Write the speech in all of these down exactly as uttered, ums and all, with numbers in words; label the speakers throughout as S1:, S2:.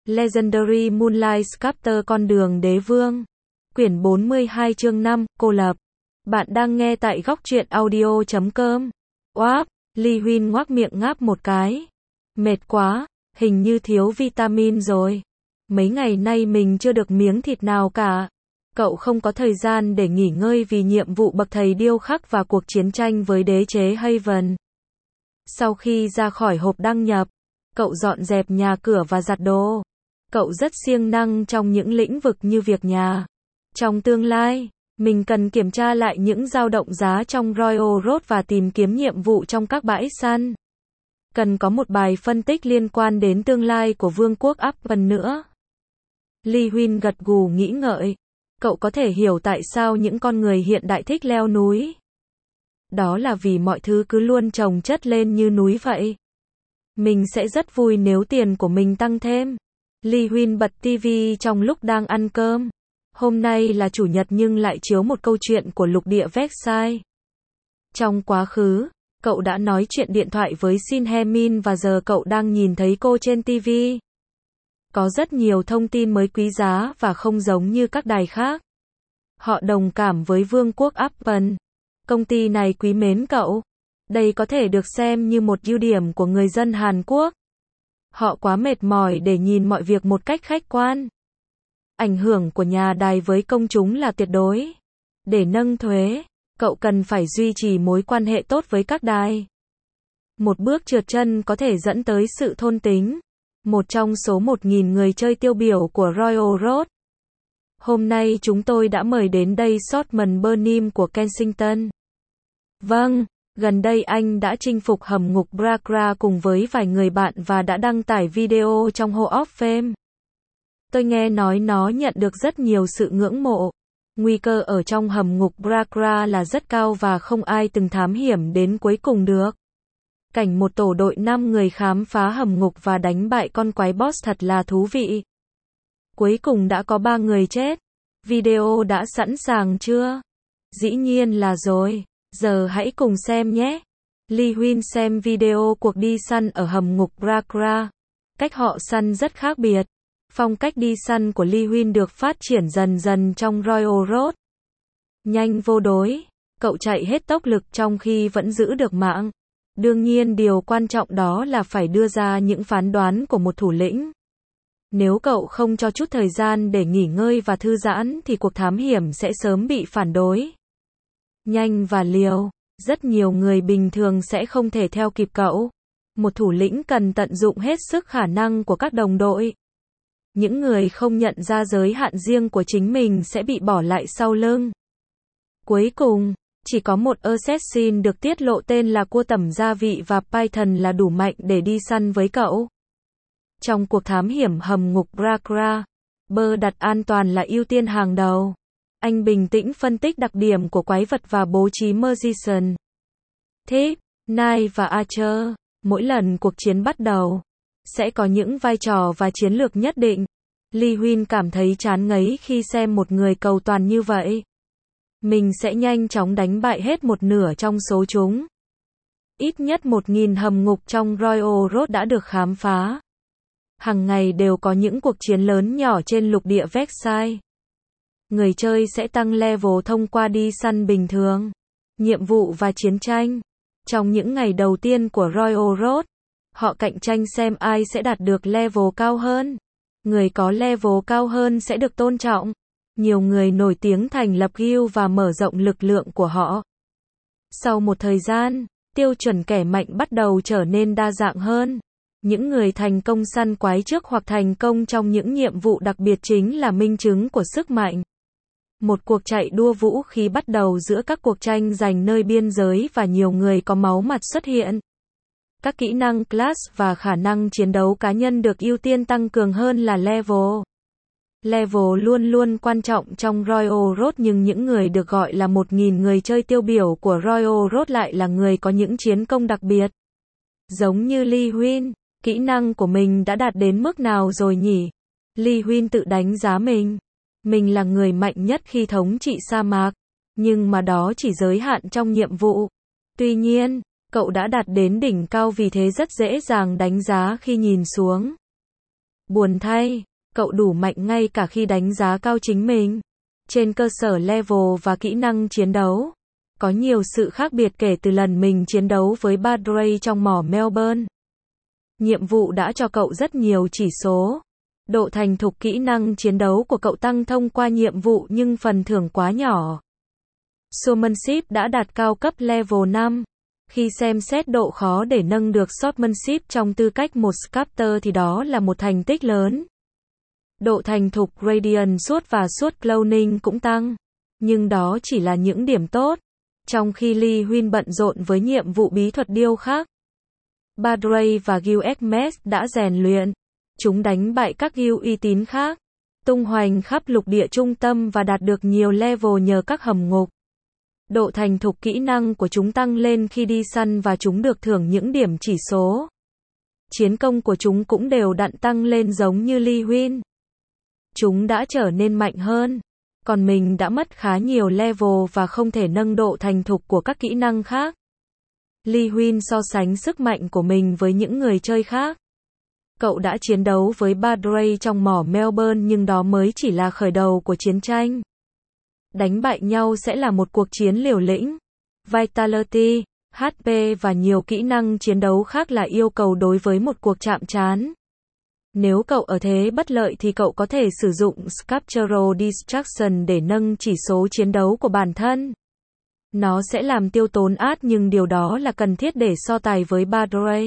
S1: Legendary Moonlight Sculptor Con đường đế vương. Quyển bốn mươi hai chương năm, cô lập. Bạn đang nghe tại góc truyện audio chấm com. Oáp, Ly Huyên ngoác miệng ngáp một cái. Mệt quá, hình như thiếu vitamin rồi. Mấy ngày nay mình chưa được miếng thịt nào cả. Cậu không có thời gian để nghỉ ngơi vì nhiệm vụ bậc thầy điêu khắc và cuộc chiến tranh với đế chế Haven. Sau khi ra khỏi hộp đăng nhập, cậu dọn dẹp nhà cửa và giặt đồ. Cậu rất siêng năng trong những lĩnh vực như việc nhà. Trong tương lai, mình cần kiểm tra lại những dao động giá trong Royal Road và tìm kiếm nhiệm vụ trong các bãi săn. Cần có một bài phân tích liên quan đến tương lai của vương quốc Upton nữa. Ly Huyên gật gù nghĩ ngợi. Cậu có thể hiểu tại sao những con người hiện đại thích leo núi. Đó là vì mọi thứ cứ luôn chồng chất lên như núi vậy. Mình sẽ rất vui nếu tiền của mình tăng thêm. Ly Huyên bật tivi trong lúc đang ăn cơm. Hôm nay là chủ nhật nhưng lại chiếu một câu chuyện của lục địa Versailles. Trong quá khứ, cậu đã nói chuyện điện thoại với Sin Hemin và giờ cậu đang nhìn thấy cô trên tivi. Có rất nhiều thông tin mới quý giá và không giống như các đài khác. Họ đồng cảm với vương quốc Upton. Công ty này quý mến cậu. Đây có thể được xem như một ưu điểm của người dân Hàn Quốc. Họ quá mệt mỏi để nhìn mọi việc một cách khách quan. Ảnh hưởng của nhà đài với công chúng là tuyệt đối. Để nâng thuế, cậu cần phải duy trì mối quan hệ tốt với các đài. Một bước trượt chân có thể dẫn tới sự thôn tính. Một trong số một nghìn người chơi tiêu biểu của Royal Road. Hôm nay chúng tôi đã mời đến đây Shortman Burnham của Kensington. Vâng, gần đây anh đã chinh phục hầm ngục Bragra cùng với vài người bạn và đã đăng tải video trong Hall of Fame. Tôi nghe nói nó nhận được rất nhiều sự ngưỡng mộ. Nguy cơ ở trong hầm ngục Bragra là rất cao và không ai từng thám hiểm đến cuối cùng được. Cảnh một tổ đội năm người khám phá hầm ngục và đánh bại con quái boss thật là thú vị. Cuối cùng đã có ba người chết. Video đã sẵn sàng chưa? Dĩ nhiên là rồi. Giờ hãy cùng xem nhé. Ly Huyên xem video cuộc đi săn ở hầm ngục Bragra. Cách họ săn rất khác biệt. Phong cách đi săn của Ly Huyên được phát triển dần dần trong Royal Road. Nhanh vô đối. Cậu chạy hết tốc lực trong khi vẫn giữ được mạng. Đương nhiên điều quan trọng đó là phải đưa ra những phán đoán của một thủ lĩnh. Nếu cậu không cho chút thời gian để nghỉ ngơi và thư giãn thì cuộc thám hiểm sẽ sớm bị phản đối. Nhanh và liều, rất nhiều người bình thường sẽ không thể theo kịp cậu. Một thủ lĩnh cần tận dụng hết sức khả năng của các đồng đội. Những người không nhận ra giới hạn riêng của chính mình sẽ bị bỏ lại sau lưng. Cuối cùng, chỉ có một assassin được tiết lộ tên là cua tẩm gia vị và Python là đủ mạnh để đi săn với cậu. Trong cuộc thám hiểm hầm ngục Bragra, Bơ đặt an toàn là ưu tiên hàng đầu. Anh bình tĩnh phân tích đặc điểm của quái vật và bố trí Magician, Thief, Knight và Archer. Mỗi lần cuộc chiến bắt đầu, sẽ có những vai trò và chiến lược nhất định. Ly Huyên cảm thấy chán ngấy khi xem một người cầu toàn như vậy. Mình sẽ nhanh chóng đánh bại hết một nửa trong số chúng. Ít nhất một nghìn hầm ngục trong Royal Road đã được khám phá. Hàng ngày đều có những cuộc chiến lớn nhỏ trên lục địa Versailles. Người chơi sẽ tăng level thông qua đi săn bình thường, nhiệm vụ và chiến tranh. Trong những ngày đầu tiên của Royal Road, họ cạnh tranh xem ai sẽ đạt được level cao hơn. Người có level cao hơn sẽ được tôn trọng. Nhiều người nổi tiếng thành lập guild và mở rộng lực lượng của họ. Sau một thời gian, tiêu chuẩn kẻ mạnh bắt đầu trở nên đa dạng hơn. Những người thành công săn quái trước hoặc thành công trong những nhiệm vụ đặc biệt chính là minh chứng của sức mạnh. Một cuộc chạy đua vũ khí bắt đầu giữa các cuộc tranh giành nơi biên giới và nhiều người có máu mặt xuất hiện. Các kỹ năng class và khả năng chiến đấu cá nhân được ưu tiên tăng cường hơn là level. Level luôn luôn quan trọng trong Royal Road nhưng những người được gọi là một nghìn người chơi tiêu biểu của Royal Road lại là người có những chiến công đặc biệt. Giống như Ly Huyên, kỹ năng của mình đã đạt đến mức nào rồi nhỉ? Ly Huyên tự đánh giá mình. Mình là người mạnh nhất khi thống trị sa mạc. Nhưng mà đó chỉ giới hạn trong nhiệm vụ. Tuy nhiên, cậu đã đạt đến đỉnh cao vì thế rất dễ dàng đánh giá khi nhìn xuống. Buồn thay, cậu đủ mạnh ngay cả khi đánh giá cao chính mình. Trên cơ sở level và kỹ năng chiến đấu, có nhiều sự khác biệt kể từ lần mình chiến đấu với Padre trong mỏ Melbourne. Nhiệm vụ đã cho cậu rất nhiều chỉ số. Độ thành thục kỹ năng chiến đấu của cậu tăng thông qua nhiệm vụ nhưng phần thưởng quá nhỏ. Swordsmanship đã đạt cao cấp level năm. Khi xem xét độ khó để nâng được Swordsmanship trong tư cách một Sculptor thì đó là một thành tích lớn. Độ thành thục Radiant Sword và Sword Cloning cũng tăng. Nhưng đó chỉ là những điểm tốt. Trong khi Li Huyên bận rộn với nhiệm vụ bí thuật điêu khắc, Padre và Guild Hermes đã rèn luyện. Chúng đánh bại các guild uy tín khác, tung hoành khắp lục địa trung tâm và đạt được nhiều level nhờ các hầm ngục. Độ thành thục kỹ năng của chúng tăng lên khi đi săn và chúng được thưởng những điểm chỉ số. Chiến công của chúng cũng đều đặn tăng lên giống như Li Huyên. Chúng đã trở nên mạnh hơn. Còn mình đã mất khá nhiều level và không thể nâng độ thành thục của các kỹ năng khác. Li Huyên so sánh sức mạnh của mình với những người chơi khác. Cậu đã chiến đấu với Padre trong mỏ Melbourne nhưng đó mới chỉ là khởi đầu của chiến tranh. Đánh bại nhau sẽ là một cuộc chiến liều lĩnh. Vitality, hát pê và nhiều kỹ năng chiến đấu khác là yêu cầu đối với một cuộc chạm trán. Nếu cậu ở thế bất lợi thì cậu có thể sử dụng Sculptural Distraction để nâng chỉ số chiến đấu của bản thân. Nó sẽ làm tiêu tốn át nhưng điều đó là cần thiết để so tài với Padre.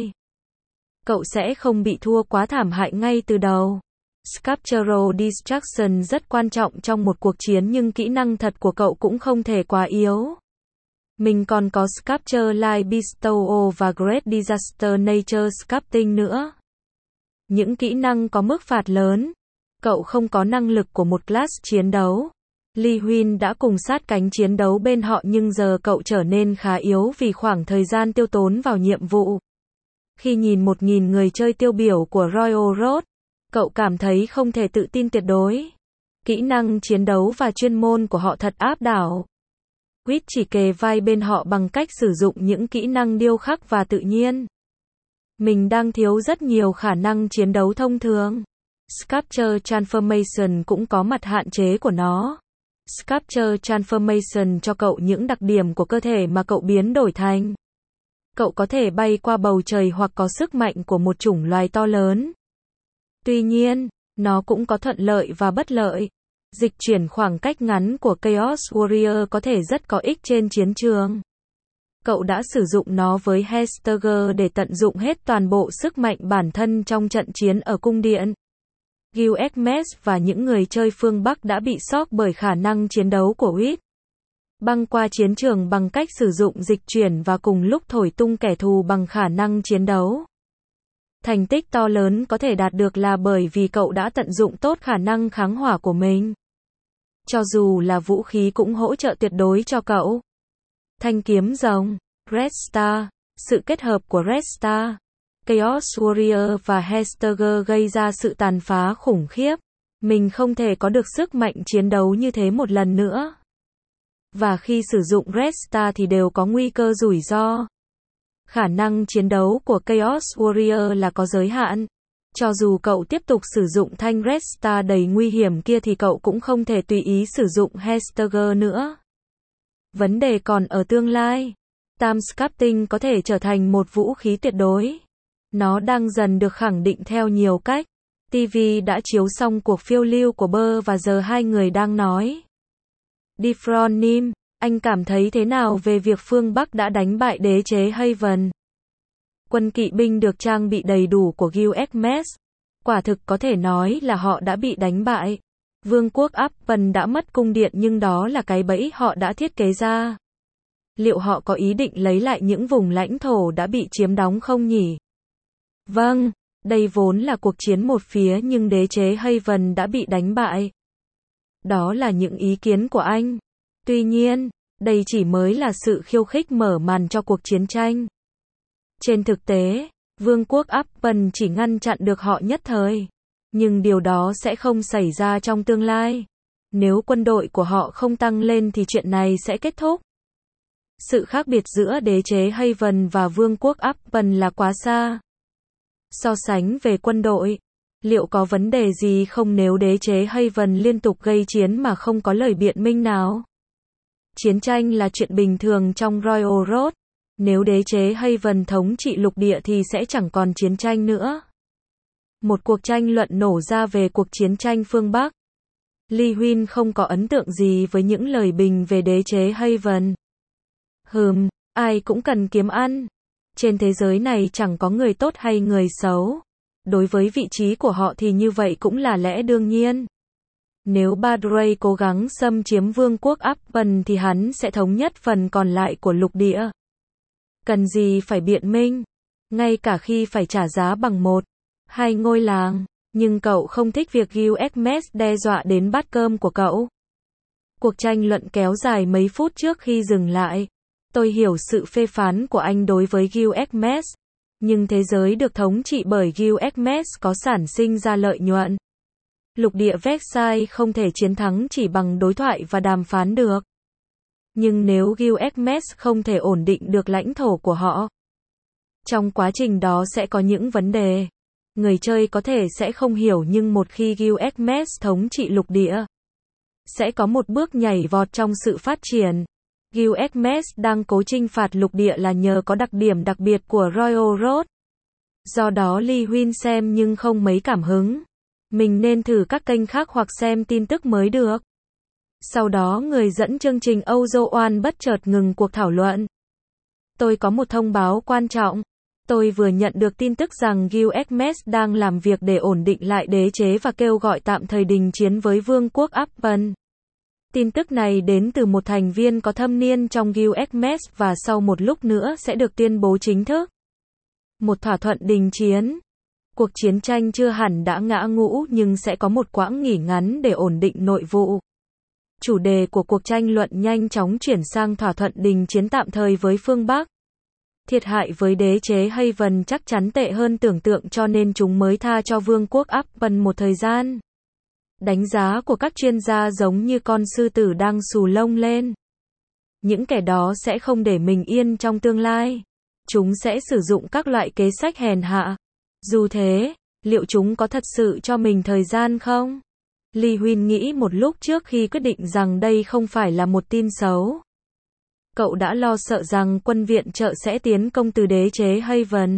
S1: Cậu sẽ không bị thua quá thảm hại ngay từ đầu. Sculptural Distraction rất quan trọng trong một cuộc chiến nhưng kỹ năng thật của cậu cũng không thể quá yếu. Mình còn có Sculpture Light Bestow và Great Disaster Nature Sculpting nữa. Những kỹ năng có mức phạt lớn. Cậu không có năng lực của một class chiến đấu. Li Huyên đã cùng sát cánh chiến đấu bên họ nhưng giờ cậu trở nên khá yếu vì khoảng thời gian tiêu tốn vào nhiệm vụ. Khi nhìn một nghìn người chơi tiêu biểu của Royal Road, cậu cảm thấy không thể tự tin tuyệt đối. Kỹ năng chiến đấu và chuyên môn của họ thật áp đảo. Quýt chỉ kề vai bên họ bằng cách sử dụng những kỹ năng điêu khắc và tự nhiên. Mình đang thiếu rất nhiều khả năng chiến đấu thông thường. Sculpture Transformation cũng có mặt hạn chế của nó. Sculpture Transformation cho cậu những đặc điểm của cơ thể mà cậu biến đổi thành. Cậu có thể bay qua bầu trời hoặc có sức mạnh của một chủng loài to lớn. Tuy nhiên, nó cũng có thuận lợi và bất lợi. Dịch chuyển khoảng cách ngắn của Chaos Warrior có thể rất có ích trên chiến trường. Cậu đã sử dụng nó với Hestager để tận dụng hết toàn bộ sức mạnh bản thân trong trận chiến ở cung điện. Guild Hermes và những người chơi phương Bắc đã bị sốc bởi khả năng chiến đấu của Whit. Băng qua chiến trường bằng cách sử dụng dịch chuyển và cùng lúc thổi tung kẻ thù bằng khả năng chiến đấu. Thành tích to lớn có thể đạt được là bởi vì cậu đã tận dụng tốt khả năng kháng hỏa của mình. Cho dù là vũ khí cũng hỗ trợ tuyệt đối cho cậu. Thanh kiếm rồng, Red Star, sự kết hợp của Red Star, Chaos Warrior và Hestager gây ra sự tàn phá khủng khiếp. Mình không thể có được sức mạnh chiến đấu như thế một lần nữa. Và khi sử dụng Red Star thì đều có nguy cơ rủi ro. Khả năng chiến đấu của Chaos Warrior là có giới hạn. Cho dù cậu tiếp tục sử dụng thanh Red Star đầy nguy hiểm kia thì cậu cũng không thể tùy ý sử dụng Hestager nữa. Vấn đề còn ở tương lai. Time Sculpting có thể trở thành một vũ khí tuyệt đối. Nó đang dần được khẳng định theo nhiều cách. ti vi đã chiếu xong cuộc phiêu lưu của Burr và giờ hai người đang nói. Diffronim, anh cảm thấy thế nào về việc phương Bắc đã đánh bại đế chế Haven? Quân kỵ binh được trang bị đầy đủ của Guild Hermes. Quả thực có thể nói là họ đã bị đánh bại. Vương quốc Appen đã mất cung điện nhưng đó là cái bẫy họ đã thiết kế ra. Liệu họ có ý định lấy lại những vùng lãnh thổ đã bị chiếm đóng không nhỉ? Vâng, đây vốn là cuộc chiến một phía nhưng đế chế Haven đã bị đánh bại. Đó là những ý kiến của anh. Tuy nhiên, đây chỉ mới là sự khiêu khích mở màn cho cuộc chiến tranh. Trên thực tế, Vương quốc Appen chỉ ngăn chặn được họ nhất thời. Nhưng điều đó sẽ không xảy ra trong tương lai. Nếu quân đội của họ không tăng lên thì chuyện này sẽ kết thúc. Sự khác biệt giữa đế chế Haven và Vương quốc Appen là quá xa. So sánh về quân đội, Liệu có vấn đề gì không nếu đế chế Haven liên tục gây chiến mà không có lời biện minh nào? Chiến tranh là chuyện bình thường trong Royal Road. Nếu đế chế Haven thống trị lục địa thì sẽ chẳng còn chiến tranh nữa. Một cuộc tranh luận nổ ra về cuộc chiến tranh phương Bắc. Lee Huynh không có ấn tượng gì với những lời bình về đế chế Haven. Hừm, ai cũng cần kiếm ăn. Trên thế giới này chẳng có người tốt hay người xấu. Đối với vị trí của họ thì như vậy cũng là lẽ đương nhiên. Nếu Badray cố gắng xâm chiếm vương quốc Appen thì hắn sẽ thống nhất phần còn lại của lục địa. Cần gì phải biện minh, ngay cả khi phải trả giá bằng một, hai ngôi làng. Nhưng cậu không thích việc Gilgamesh đe dọa đến bát cơm của cậu. Cuộc tranh luận kéo dài mấy phút trước khi dừng lại. Tôi hiểu sự phê phán của anh đối với Gilgamesh. Nhưng thế giới được thống trị bởi Gilgamesh có sản sinh ra lợi nhuận. Lục địa Versailles không thể chiến thắng chỉ bằng đối thoại và đàm phán được. Nhưng nếu Gilgamesh không thể ổn định được lãnh thổ của họ, trong quá trình đó sẽ có những vấn đề. Người chơi có thể sẽ không hiểu nhưng một khi Gilgamesh thống trị lục địa, sẽ có một bước nhảy vọt trong sự phát triển. Gilgamesh đang cố chinh phạt lục địa là nhờ có đặc điểm đặc biệt của Royal Road. Do đó Lee Huynh xem nhưng không mấy cảm hứng. Mình nên thử các kênh khác hoặc xem tin tức mới được. Sau đó người dẫn chương trình Ozo One bất chợt ngừng cuộc thảo luận. Tôi có một thông báo quan trọng. Tôi vừa nhận được tin tức rằng Gilgamesh đang làm việc để ổn định lại đế chế và kêu gọi tạm thời đình chiến với vương quốc Appen. Tin tức này đến từ một thành viên có thâm niên trong Gilgamesh và sau một lúc nữa sẽ được tuyên bố chính thức. Một thỏa thuận đình chiến. Cuộc chiến tranh chưa hẳn đã ngã ngũ nhưng sẽ có một quãng nghỉ ngắn để ổn định nội vụ. Chủ đề của cuộc tranh luận nhanh chóng chuyển sang thỏa thuận đình chiến tạm thời với phương Bắc. Thiệt hại với đế chế Haven chắc chắn tệ hơn tưởng tượng cho nên chúng mới tha cho vương quốc Appen một thời gian. Đánh giá của các chuyên gia giống như con sư tử đang xù lông lên. Những kẻ đó sẽ không để mình yên trong tương lai. Chúng sẽ sử dụng các loại kế sách hèn hạ. Dù thế, liệu chúng có thật sự cho mình thời gian không? Lee Huynh nghĩ một lúc trước khi quyết định rằng đây không phải là một tin xấu. Cậu đã lo sợ rằng quân viện trợ sẽ tiến công từ đế chế Haven.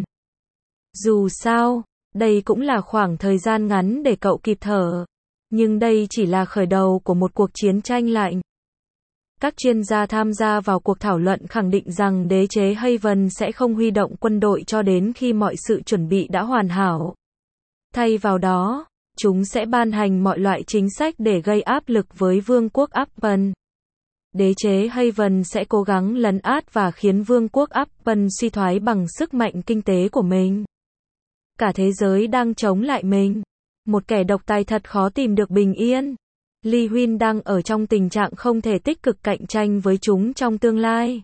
S1: Dù sao, đây cũng là khoảng thời gian ngắn để cậu kịp thở. Nhưng đây chỉ là khởi đầu của một cuộc chiến tranh lạnh. Các chuyên gia tham gia vào cuộc thảo luận khẳng định rằng đế chế Haven sẽ không huy động quân đội cho đến khi mọi sự chuẩn bị đã hoàn hảo. Thay vào đó, chúng sẽ ban hành mọi loại chính sách để gây áp lực với vương quốc Appen. Đế chế Haven sẽ cố gắng lấn át và khiến vương quốc Appen suy thoái bằng sức mạnh kinh tế của mình. Cả thế giới đang chống lại mình. Một kẻ độc tài thật khó tìm được bình yên. Lee Huynh đang ở trong tình trạng không thể tích cực cạnh tranh với chúng trong tương lai.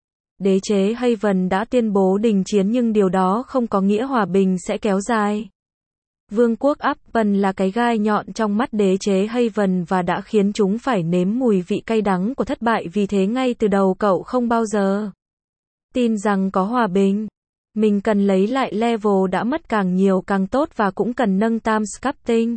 S1: Đế chế Haven đã tuyên bố đình chiến nhưng điều đó không có nghĩa hòa bình sẽ kéo dài. Vương quốc Appen là cái gai nhọn trong mắt đế chế Haven và đã khiến chúng phải nếm mùi vị cay đắng của thất bại, vì thế ngay từ đầu cậu không bao giờ tin rằng có hòa bình. Mình cần lấy lại level đã mất càng nhiều càng tốt và cũng cần nâng tam sculpting.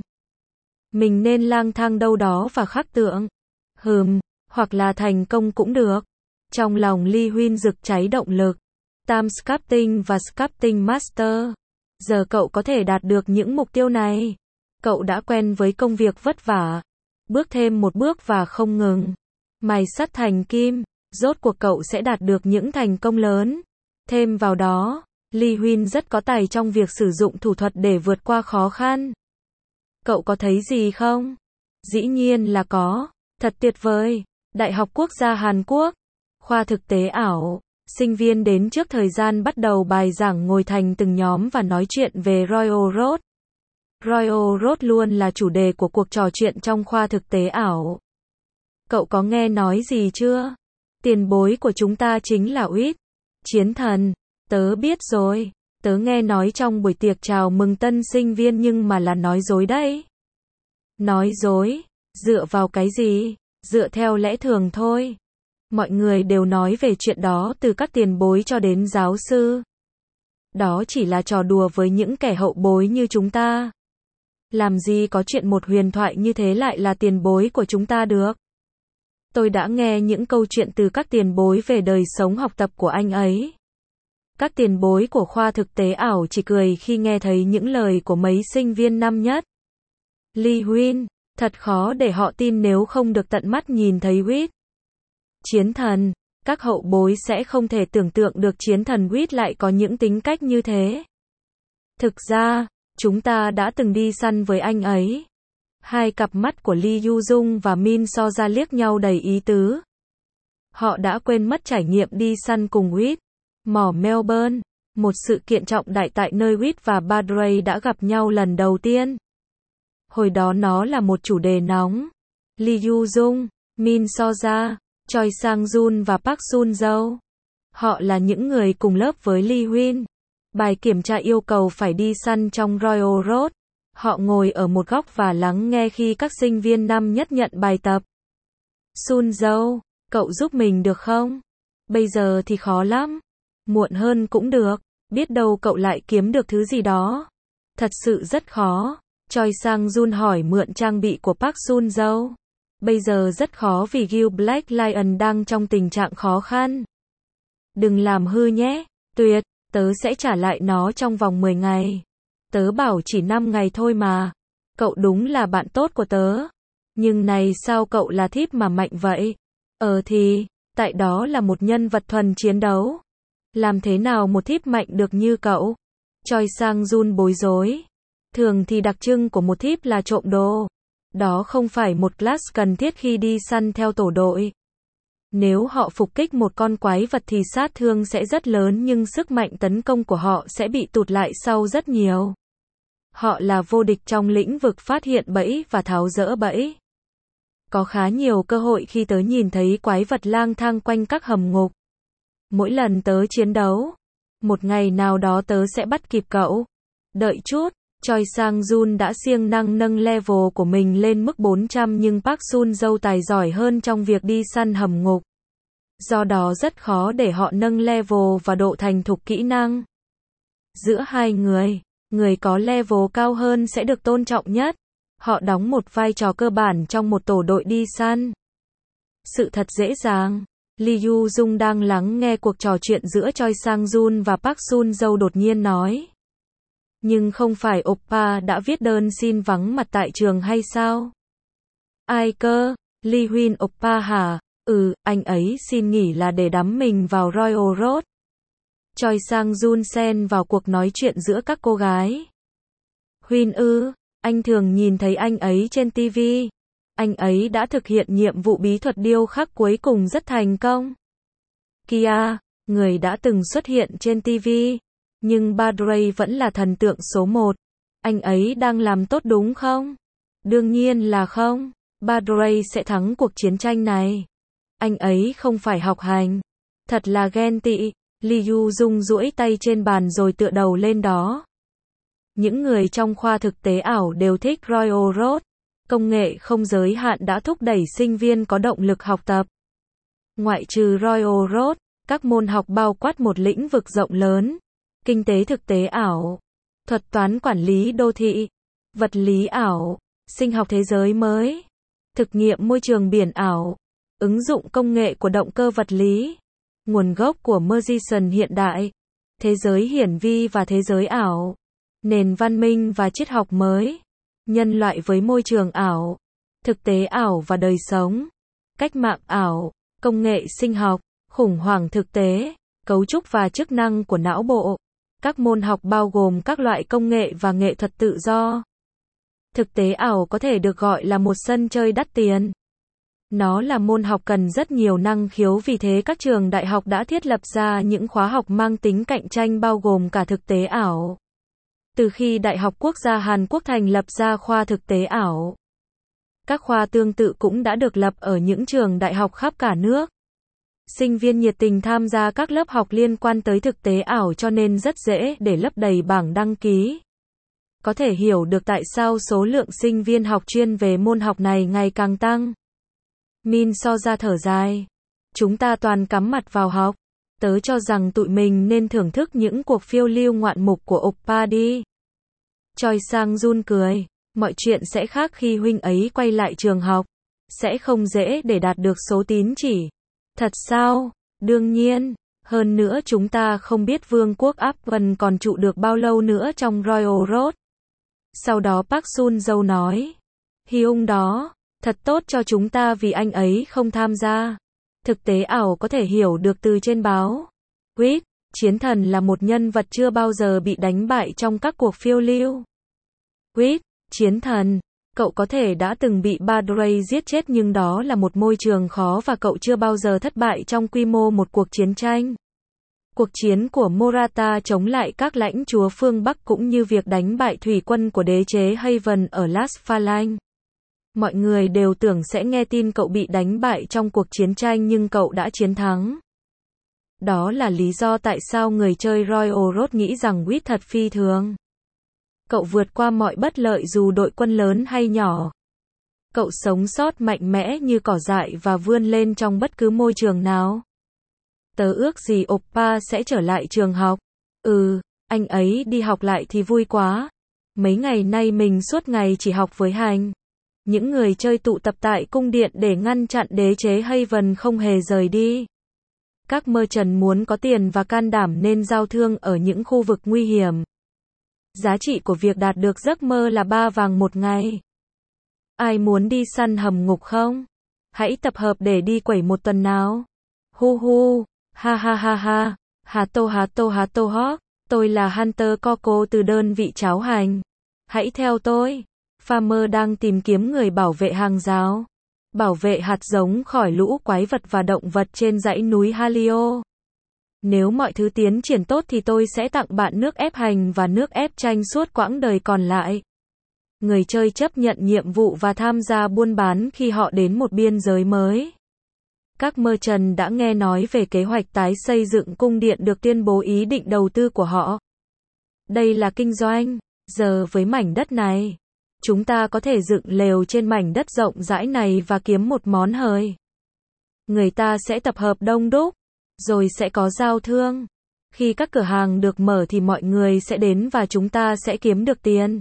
S1: Mình nên lang thang đâu đó và khắc tượng. Hừm, hoặc là thành công cũng được. Trong lòng Lee Huynh rực cháy động lực. Tam sculpting và sculpting master. Giờ cậu có thể đạt được những mục tiêu này. Cậu đã quen với công việc vất vả. Bước thêm một bước và không ngừng. Mài sắt thành kim. Rốt cuộc cậu sẽ đạt được những thành công lớn. Thêm vào đó, Lee Huynh rất có tài trong việc sử dụng thủ thuật để vượt qua khó khăn. Cậu có thấy gì không? Dĩ nhiên là có. Thật tuyệt vời. Đại học Quốc gia Hàn Quốc. Khoa thực tế ảo. Sinh viên đến trước thời gian bắt đầu bài giảng ngồi thành từng nhóm và nói chuyện về Royal Road. Royal Road luôn là chủ đề của cuộc trò chuyện trong khoa thực tế ảo. Cậu có nghe nói gì chưa? Tiền bối của chúng ta chính là Uýt. Chiến thần. Tớ biết rồi. Tớ nghe nói trong buổi tiệc chào mừng tân sinh viên nhưng mà là nói dối đấy. Nói dối? Dựa vào cái gì? Dựa theo lẽ thường thôi. Mọi người đều nói về chuyện đó từ các tiền bối cho đến giáo sư. Đó chỉ là trò đùa với những kẻ hậu bối như chúng ta. Làm gì có chuyện một huyền thoại như thế lại là tiền bối của chúng ta được. Tôi đã nghe những câu chuyện từ các tiền bối về đời sống học tập của anh ấy. Các tiền bối của khoa thực tế ảo chỉ cười khi nghe thấy những lời của mấy sinh viên năm nhất. Lee Huynh, thật khó để họ tin nếu không được tận mắt nhìn thấy Huyết. Chiến thần, các hậu bối sẽ không thể tưởng tượng được chiến thần Huyết lại có những tính cách như thế. Thực ra, chúng ta đã từng đi săn với anh ấy. Hai cặp mắt của Lee Yu Dung và Min So ra liếc nhau đầy ý tứ. Họ đã quên mất trải nghiệm đi săn cùng Huyết. Mỏ Melbourne, một sự kiện trọng đại tại nơi Huyết và Badray đã gặp nhau lần đầu tiên. Hồi đó nó là một chủ đề nóng. Lee Yu Dung, Min So ra, Choi Sang Jun và Park Sun Jo. Họ là những người cùng lớp với Lee Huynh. Bài kiểm tra yêu cầu phải đi săn trong Royal Road. Họ ngồi ở một góc và lắng nghe khi các sinh viên năm nhất nhận bài tập. Sun Jo, cậu giúp mình được không? Bây giờ thì khó lắm. Muộn hơn cũng được. Biết đâu cậu lại kiếm được thứ gì đó. Thật sự rất khó. Choi Sang Jun hỏi mượn trang bị của Park Sun Jo. Bây giờ rất khó vì Gil Black Lion đang trong tình trạng khó khăn. Đừng làm hư nhé. Tuyệt, tớ sẽ trả lại nó trong vòng mười ngày. Tớ bảo chỉ năm ngày thôi mà. Cậu đúng là bạn tốt của tớ. Nhưng này sao cậu là thiếp mà mạnh vậy? Ờ thì, tại đó là một nhân vật thuần chiến đấu. Làm thế nào một thiếp mạnh được như cậu? Choi Sang Jun bối rối. Thường thì đặc trưng của một thiếp là trộm đồ. Đó không phải một class cần thiết khi đi săn theo tổ đội. Nếu họ phục kích một con quái vật thì sát thương sẽ rất lớn nhưng sức mạnh tấn công của họ sẽ bị tụt lại sau rất nhiều. Họ là vô địch trong lĩnh vực phát hiện bẫy và tháo dỡ bẫy. Có khá nhiều cơ hội khi tớ nhìn thấy quái vật lang thang quanh các hầm ngục. Mỗi lần tớ chiến đấu, một ngày nào đó tớ sẽ bắt kịp cậu. Đợi chút, Choi Sang Jun đã siêng năng nâng level của mình lên mức bốn trăm nhưng Park Sun Jo tài giỏi hơn trong việc đi săn hầm ngục. Do đó rất khó để họ nâng level và độ thành thục kỹ năng. Giữa hai người, người có level cao hơn sẽ được tôn trọng nhất. Họ đóng một vai trò cơ bản trong một tổ đội đi săn. Sự thật dễ dàng. Lee Yu Dung đang lắng nghe cuộc trò chuyện giữa Choi Sang Jun và Park Sun Jo đột nhiên nói. Nhưng không phải Oppa đã viết đơn xin vắng mặt tại trường hay sao? Ai cơ? Lee Huynh Oppa hả? Ừ, anh ấy xin nghỉ là để đắm mình vào Royal Road. Choi Sang Jun xen vào cuộc nói chuyện giữa các cô gái. Huynh ư, anh thường nhìn thấy anh ấy trên ti vi. Anh ấy đã thực hiện nhiệm vụ bí thuật điêu khắc cuối cùng rất thành công. Kia, người đã từng xuất hiện trên ti vi. Nhưng Badray vẫn là thần tượng số một. Anh ấy đang làm tốt đúng không? Đương nhiên là không. Badray sẽ thắng cuộc chiến tranh này. Anh ấy không phải học hành. Thật là ghen tị. Lee Yu Dung duỗi tay trên bàn rồi tựa đầu lên đó. Những người trong khoa thực tế ảo đều thích Royal Road. Công nghệ không giới hạn đã thúc đẩy sinh viên có động lực học tập. Ngoại trừ Royal Road, các môn học bao quát một lĩnh vực rộng lớn. Kinh tế thực tế ảo, thuật toán quản lý đô thị, vật lý ảo, sinh học thế giới mới, thực nghiệm môi trường biển ảo, ứng dụng công nghệ của động cơ vật lý, nguồn gốc của Mercian hiện đại, thế giới hiển vi và thế giới ảo, nền văn minh và triết học mới, nhân loại với môi trường ảo, thực tế ảo và đời sống, cách mạng ảo, công nghệ sinh học, khủng hoảng thực tế, cấu trúc và chức năng của não bộ. Các môn học bao gồm các loại công nghệ và nghệ thuật tự do. Thực tế ảo có thể được gọi là một sân chơi đắt tiền. Nó là môn học cần rất nhiều năng khiếu vì thế các trường đại học đã thiết lập ra những khóa học mang tính cạnh tranh bao gồm cả thực tế ảo. Từ khi Đại học Quốc gia Hàn Quốc thành lập ra khoa thực tế ảo, các khoa tương tự cũng đã được lập ở những trường đại học khắp cả nước. Sinh viên nhiệt tình tham gia các lớp học liên quan tới thực tế ảo cho nên rất dễ để lấp đầy bảng đăng ký. Có thể hiểu được tại sao số lượng sinh viên học chuyên về môn học này ngày càng tăng. Min So ra thở dài. Chúng ta toàn cắm mặt vào học. Tớ cho rằng tụi mình nên thưởng thức những cuộc phiêu lưu ngoạn mục của Oppa đi. Choi Sang Jun cười. Mọi chuyện sẽ khác khi huynh ấy quay lại trường học. Sẽ không dễ để đạt được số tín chỉ. Thật sao? Đương nhiên. Hơn nữa chúng ta không biết vương quốc Afghan còn trụ được bao lâu nữa trong Royal Road. Sau đó Park Sun-yeol nói. Hyung đó, thật tốt cho chúng ta vì anh ấy không tham gia. Thực tế ảo có thể hiểu được từ trên báo. Quýt, chiến thần là một nhân vật chưa bao giờ bị đánh bại trong các cuộc phiêu lưu. Quýt, chiến thần, cậu có thể đã từng bị Badray giết chết nhưng đó là một môi trường khó và cậu chưa bao giờ thất bại trong quy mô một cuộc chiến tranh. Cuộc chiến của Maratha chống lại các lãnh chúa phương Bắc cũng như việc đánh bại thủy quân của đế chế Haven ở Las Phalang. Mọi người đều tưởng sẽ nghe tin cậu bị đánh bại trong cuộc chiến tranh nhưng cậu đã chiến thắng. Đó là lý do tại sao người chơi Royal Road nghĩ rằng Quýt thật phi thường. Cậu vượt qua mọi bất lợi dù đội quân lớn hay nhỏ. Cậu sống sót mạnh mẽ như cỏ dại và vươn lên trong bất cứ môi trường nào. Tớ ước gì Oppa sẽ trở lại trường học. Ừ, anh ấy đi học lại thì vui quá. Mấy ngày nay mình suốt ngày chỉ học với Hành. Những người chơi tụ tập tại cung điện để ngăn chặn đế chế Haven không hề rời đi. Các merchant muốn có tiền và can đảm nên giao thương ở những khu vực nguy hiểm. Giá trị của việc đạt được giấc mơ là ba vàng một ngày. Ai muốn đi săn hầm ngục không? Hãy tập hợp để đi quẩy một tuần nào. Hu hu, ha ha ha ha, hà tô hà tô hà tô hót. Tôi là Hunter Coco từ đơn vị cháo hành. Hãy theo tôi. Farmer đang tìm kiếm người bảo vệ hàng rào. Bảo vệ hạt giống khỏi lũ quái vật và động vật trên dãy núi Halio. Nếu mọi thứ tiến triển tốt thì tôi sẽ tặng bạn nước ép hành và nước ép chanh suốt quãng đời còn lại. Người chơi chấp nhận nhiệm vụ và tham gia buôn bán khi họ đến một biên giới mới. Các merchant đã nghe nói về kế hoạch tái xây dựng cung điện được tuyên bố ý định đầu tư của họ. Đây là kinh doanh. Giờ với mảnh đất này, chúng ta có thể dựng lều trên mảnh đất rộng rãi này và kiếm một món hời. Người ta sẽ tập hợp đông đúc, rồi sẽ có giao thương. Khi các cửa hàng được mở thì mọi người sẽ đến và chúng ta sẽ kiếm được tiền.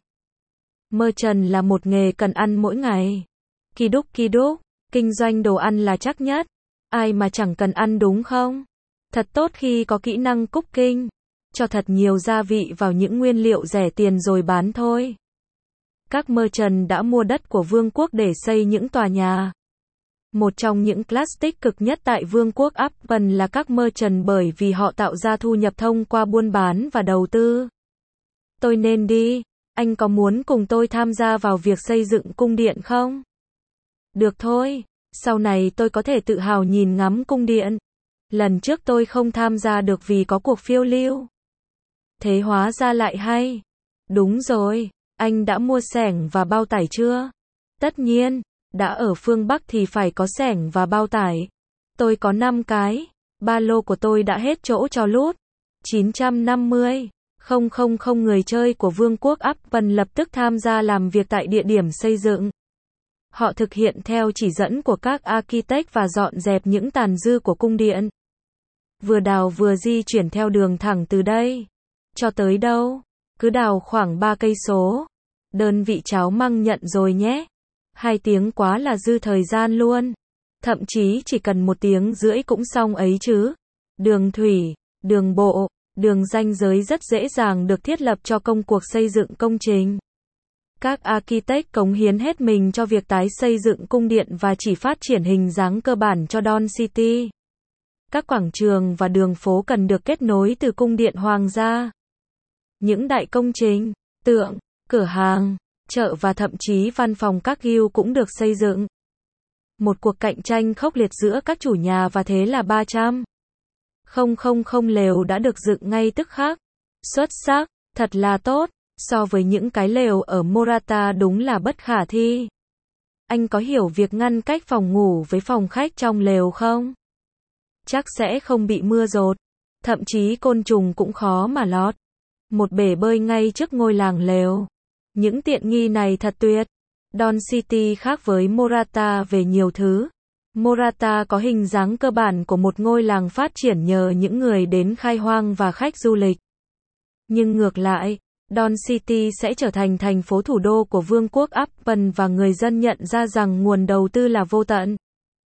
S1: Merchant là một nghề cần ăn mỗi ngày. Kỳ đúc kỳ đúc, kinh doanh đồ ăn là chắc nhất. Ai mà chẳng cần ăn đúng không? Thật tốt khi có kỹ năng cooking. Cho thật nhiều gia vị vào những nguyên liệu rẻ tiền rồi bán thôi. Các merchant đã mua đất của vương quốc để xây những tòa nhà. Một trong những class tích cực nhất tại vương quốc Afghan là các merchant bởi vì họ tạo ra thu nhập thông qua buôn bán và đầu tư. Tôi nên đi. Anh có muốn cùng tôi tham gia vào việc xây dựng cung điện không? Được thôi. Sau này tôi có thể tự hào nhìn ngắm cung điện. Lần trước tôi không tham gia được vì có cuộc phiêu lưu. Thế hóa ra lại hay. Đúng rồi. Anh đã mua xẻng và bao tải chưa? Tất nhiên. Đã ở phương Bắc thì phải có xẻng và bao tải. Tôi có năm cái. Ba lô của tôi đã hết chỗ cho lút. chín trăm năm mươi. Không không không người chơi của vương quốc Afghan lập tức tham gia làm việc tại địa điểm xây dựng. Họ thực hiện theo chỉ dẫn của các architect và dọn dẹp những tàn dư của cung điện. Vừa đào vừa di chuyển theo đường thẳng từ đây. Cho tới đâu? Cứ đào khoảng ba cây số. Đơn vị cháo măng nhận rồi nhé. Hai tiếng quá là dư thời gian luôn. Thậm chí chỉ cần một tiếng rưỡi cũng xong ấy chứ. Đường thủy, đường bộ, đường ranh giới rất dễ dàng được thiết lập cho công cuộc xây dựng công trình. Các architect cống hiến hết mình cho việc tái xây dựng cung điện và chỉ phát triển hình dáng cơ bản cho Dawn City. Các quảng trường và đường phố cần được kết nối từ cung điện hoàng gia. Những đại công trình, tượng, cửa hàng, chợ và thậm chí văn phòng các guild cũng được xây dựng. Một cuộc cạnh tranh khốc liệt giữa các chủ nhà và thế là ba trăm. Không không không lều đã được dựng ngay tức khắc. Xuất sắc, thật là tốt. So với những cái lều ở Maratha đúng là bất khả thi. Anh có hiểu việc ngăn cách phòng ngủ với phòng khách trong lều không? Chắc sẽ không bị mưa dột. Thậm chí côn trùng cũng khó mà lọt. Một bể bơi ngay trước ngôi làng lều. Những tiện nghi này thật tuyệt. Dawn City khác với Maratha về nhiều thứ. Maratha có hình dáng cơ bản của một ngôi làng phát triển nhờ những người đến khai hoang và khách du lịch. Nhưng ngược lại, Dawn City sẽ trở thành thành phố thủ đô của vương quốc Appen và người dân nhận ra rằng nguồn đầu tư là vô tận.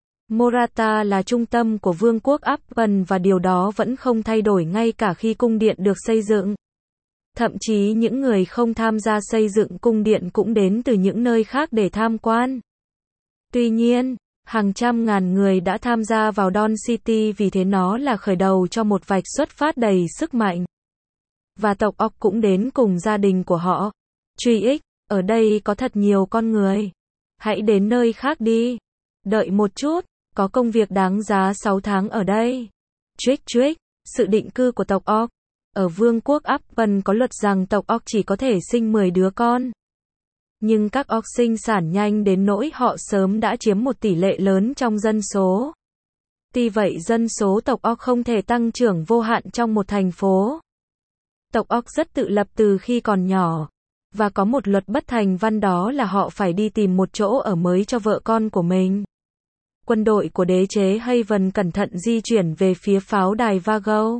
S1: Morata là trung tâm của vương quốc Appen và điều đó vẫn không thay đổi ngay cả khi cung điện được xây dựng. Thậm chí những người không tham gia xây dựng cung điện cũng đến từ những nơi khác để tham quan. Tuy nhiên, hàng trăm ngàn người đã tham gia vào Dawn City vì thế nó là khởi đầu cho một vạch xuất phát đầy sức mạnh. Và tộc Orc cũng đến cùng gia đình của họ. Truy X, ở đây có thật nhiều con người. Hãy đến nơi khác đi. Đợi một chút, có công việc đáng giá sáu tháng ở đây. Trick Trick, sự định cư của tộc Orc. Ở vương quốc Appen có luật rằng tộc Orc chỉ có thể sinh mười đứa con. Nhưng các Orc sinh sản nhanh đến nỗi họ sớm đã chiếm một tỷ lệ lớn trong dân số. Tuy vậy dân số tộc Orc không thể tăng trưởng vô hạn trong một thành phố. Tộc Orc rất tự lập từ khi còn nhỏ. Và có một luật bất thành văn, đó là họ phải đi tìm một chỗ ở mới cho vợ con của mình. Quân đội của đế chế Haven cẩn thận di chuyển về phía pháo đài Vago.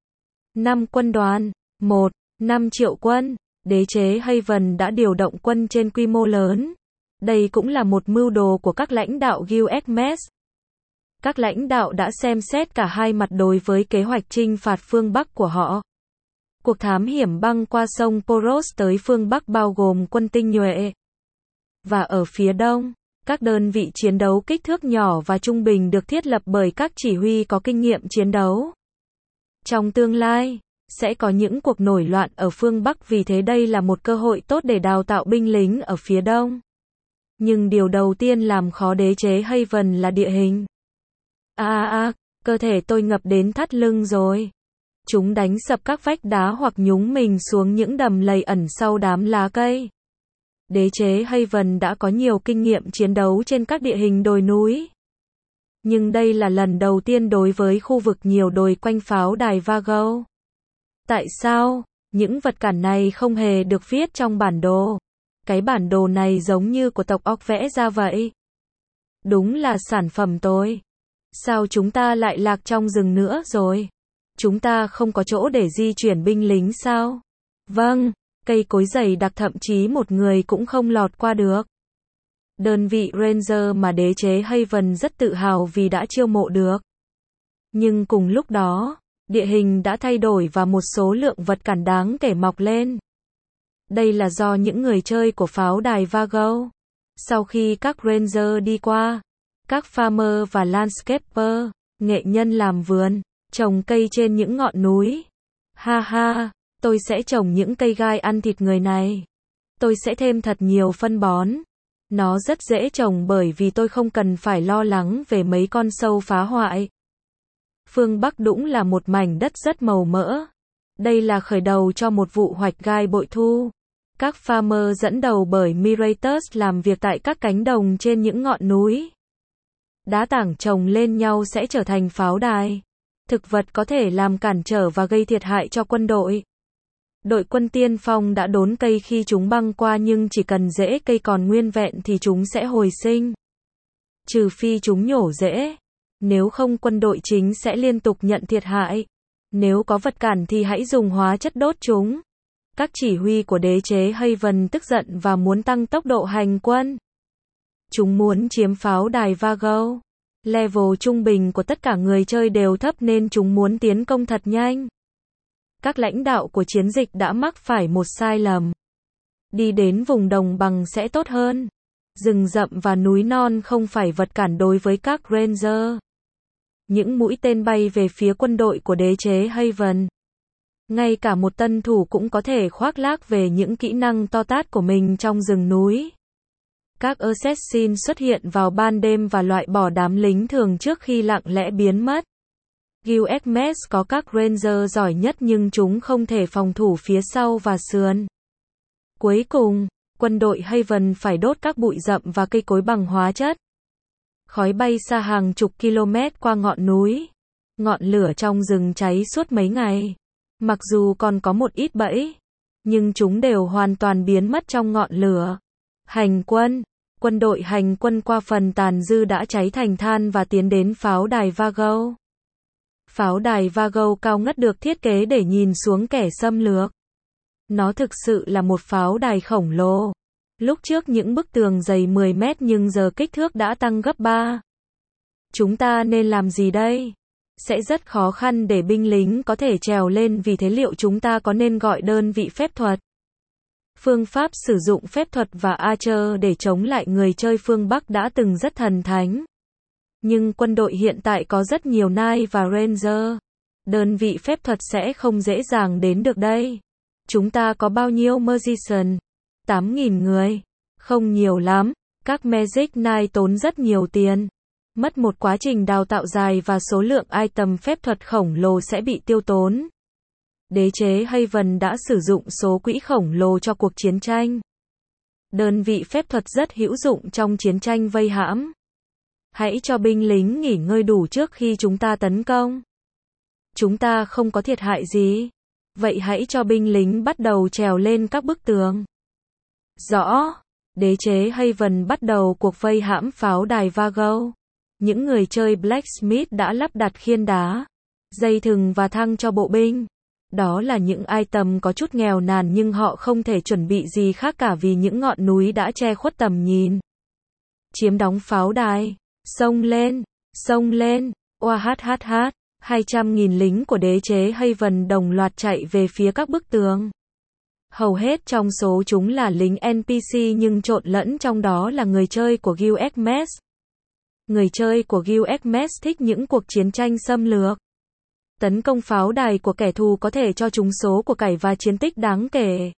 S1: năm quân đoàn. một. năm triệu quân. Đế chế Haven đã điều động quân trên quy mô lớn. Đây cũng là một mưu đồ của các lãnh đạo Gilgamesh. Các lãnh đạo đã xem xét cả hai mặt đối với kế hoạch chinh phạt phương Bắc của họ. Cuộc thám hiểm băng qua sông Poros tới phương Bắc bao gồm quân tinh nhuệ. Và ở phía đông, các đơn vị chiến đấu kích thước nhỏ và trung bình được thiết lập bởi các chỉ huy có kinh nghiệm chiến đấu. Trong tương lai, sẽ có những cuộc nổi loạn ở phương Bắc, vì thế đây là một cơ hội tốt để đào tạo binh lính ở phía đông. Nhưng điều đầu tiên làm khó đế chế Haven là địa hình. À à à, cơ thể tôi ngập đến thắt lưng rồi. Chúng đánh sập các vách đá hoặc nhúng mình xuống những đầm lầy ẩn sau đám lá cây. Đế chế Haven đã có nhiều kinh nghiệm chiến đấu trên các địa hình đồi núi. Nhưng đây là lần đầu tiên đối với khu vực nhiều đồi quanh pháo đài Vago. Tại sao? Những vật cản này không hề được viết trong bản đồ. Cái bản đồ này giống như của tộc Orc vẽ ra vậy. Đúng là sản phẩm tôi. Sao chúng ta lại lạc trong rừng nữa rồi? Chúng ta không có chỗ để di chuyển binh lính sao? Vâng, cây cối dày đặc thậm chí một người cũng không lọt qua được. Đơn vị Ranger mà đế chế Haven rất tự hào vì đã chiêu mộ được. Nhưng cùng lúc đó, địa hình đã thay đổi và một số lượng vật cản đáng kể mọc lên. Đây là do những người chơi của pháo đài Vago. Sau khi các Ranger đi qua, các farmer và landscaper, nghệ nhân làm vườn, trồng cây trên những ngọn núi. Ha ha, tôi sẽ trồng những cây gai ăn thịt người này. Tôi sẽ thêm thật nhiều phân bón. Nó rất dễ trồng bởi vì tôi không cần phải lo lắng về mấy con sâu phá hoại. Phương Bắc Đũng là một mảnh đất rất màu mỡ. Đây là khởi đầu cho một vụ hoạch gai bội thu. Các farmer dẫn đầu bởi Mirators làm việc tại các cánh đồng trên những ngọn núi. Đá tảng chồng lên nhau sẽ trở thành pháo đài. Thực vật có thể làm cản trở và gây thiệt hại cho quân đội. Đội quân tiên phong đã đốn cây khi chúng băng qua, nhưng chỉ cần rễ cây còn nguyên vẹn thì chúng sẽ hồi sinh. Trừ phi chúng nhổ rễ. Nếu không quân đội chính sẽ liên tục nhận thiệt hại. Nếu có vật cản thì hãy dùng hóa chất đốt chúng. Các chỉ huy của đế chế Haven tức giận và muốn tăng tốc độ hành quân. Chúng muốn chiếm pháo đài Vago. Level trung bình của tất cả người chơi đều thấp nên chúng muốn tiến công thật nhanh. Các lãnh đạo của chiến dịch đã mắc phải một sai lầm. Đi đến vùng đồng bằng sẽ tốt hơn. Rừng rậm và núi non không phải vật cản đối với các Ranger. Những mũi tên bay về phía quân đội của đế chế Haven. Ngay cả một tân thủ cũng có thể khoác lác về những kỹ năng to tát của mình trong rừng núi. Các assassin xuất hiện vào ban đêm và loại bỏ đám lính thường trước khi lặng lẽ biến mất. Gilgamesh có các Ranger giỏi nhất nhưng chúng không thể phòng thủ phía sau và sườn. Cuối cùng, quân đội Haven phải đốt các bụi rậm và cây cối bằng hóa chất. Khói bay xa hàng chục km qua ngọn núi. Ngọn lửa trong rừng cháy suốt mấy ngày. Mặc dù còn có một ít bẫy, nhưng chúng đều hoàn toàn biến mất trong ngọn lửa. Hành quân. Quân đội hành quân qua phần tàn dư đã cháy thành than và tiến đến pháo đài Vago. Pháo đài Vago cao ngất được thiết kế để nhìn xuống kẻ xâm lược. Nó thực sự là một pháo đài khổng lồ. Lúc trước những bức tường dày mười mét nhưng giờ kích thước đã tăng gấp ba. Chúng ta nên làm gì đây? Sẽ rất khó khăn để binh lính có thể trèo lên, vì thế liệu chúng ta có nên gọi đơn vị phép thuật? Phương pháp sử dụng phép thuật và Archer để chống lại người chơi phương Bắc đã từng rất thần thánh. Nhưng quân đội hiện tại có rất nhiều Knight và Ranger. Đơn vị phép thuật sẽ không dễ dàng đến được đây. Chúng ta có bao nhiêu Magician? tám nghìn người. Không nhiều lắm. Các Magic Knight tốn rất nhiều tiền. Mất một quá trình đào tạo dài và số lượng item phép thuật khổng lồ sẽ bị tiêu tốn. Đế chế Haven đã sử dụng số quỹ khổng lồ cho cuộc chiến tranh. Đơn vị phép thuật rất hữu dụng trong chiến tranh vây hãm. Hãy cho binh lính nghỉ ngơi đủ trước khi chúng ta tấn công. Chúng ta không có thiệt hại gì. Vậy hãy cho binh lính bắt đầu trèo lên các bức tường. Rõ. Đế chế Haven bắt đầu cuộc vây hãm pháo đài Vago. Những người chơi Blacksmith đã lắp đặt khiên đá, dây thừng và thăng cho bộ binh. Đó là những item có chút nghèo nàn nhưng họ không thể chuẩn bị gì khác cả vì những ngọn núi đã che khuất tầm nhìn. Chiếm đóng pháo đài. Xông lên. Xông lên. Oa hát hát hát. hai trăm nghìn lính của đế chế Haven đồng loạt chạy về phía các bức tường. Hầu hết trong số chúng là lính en pê xê nhưng trộn lẫn trong đó là người chơi của Guild Xmas. Người chơi của Guild Xmas thích những cuộc chiến tranh xâm lược. Tấn công pháo đài của kẻ thù có thể cho chúng số của cải và chiến tích đáng kể.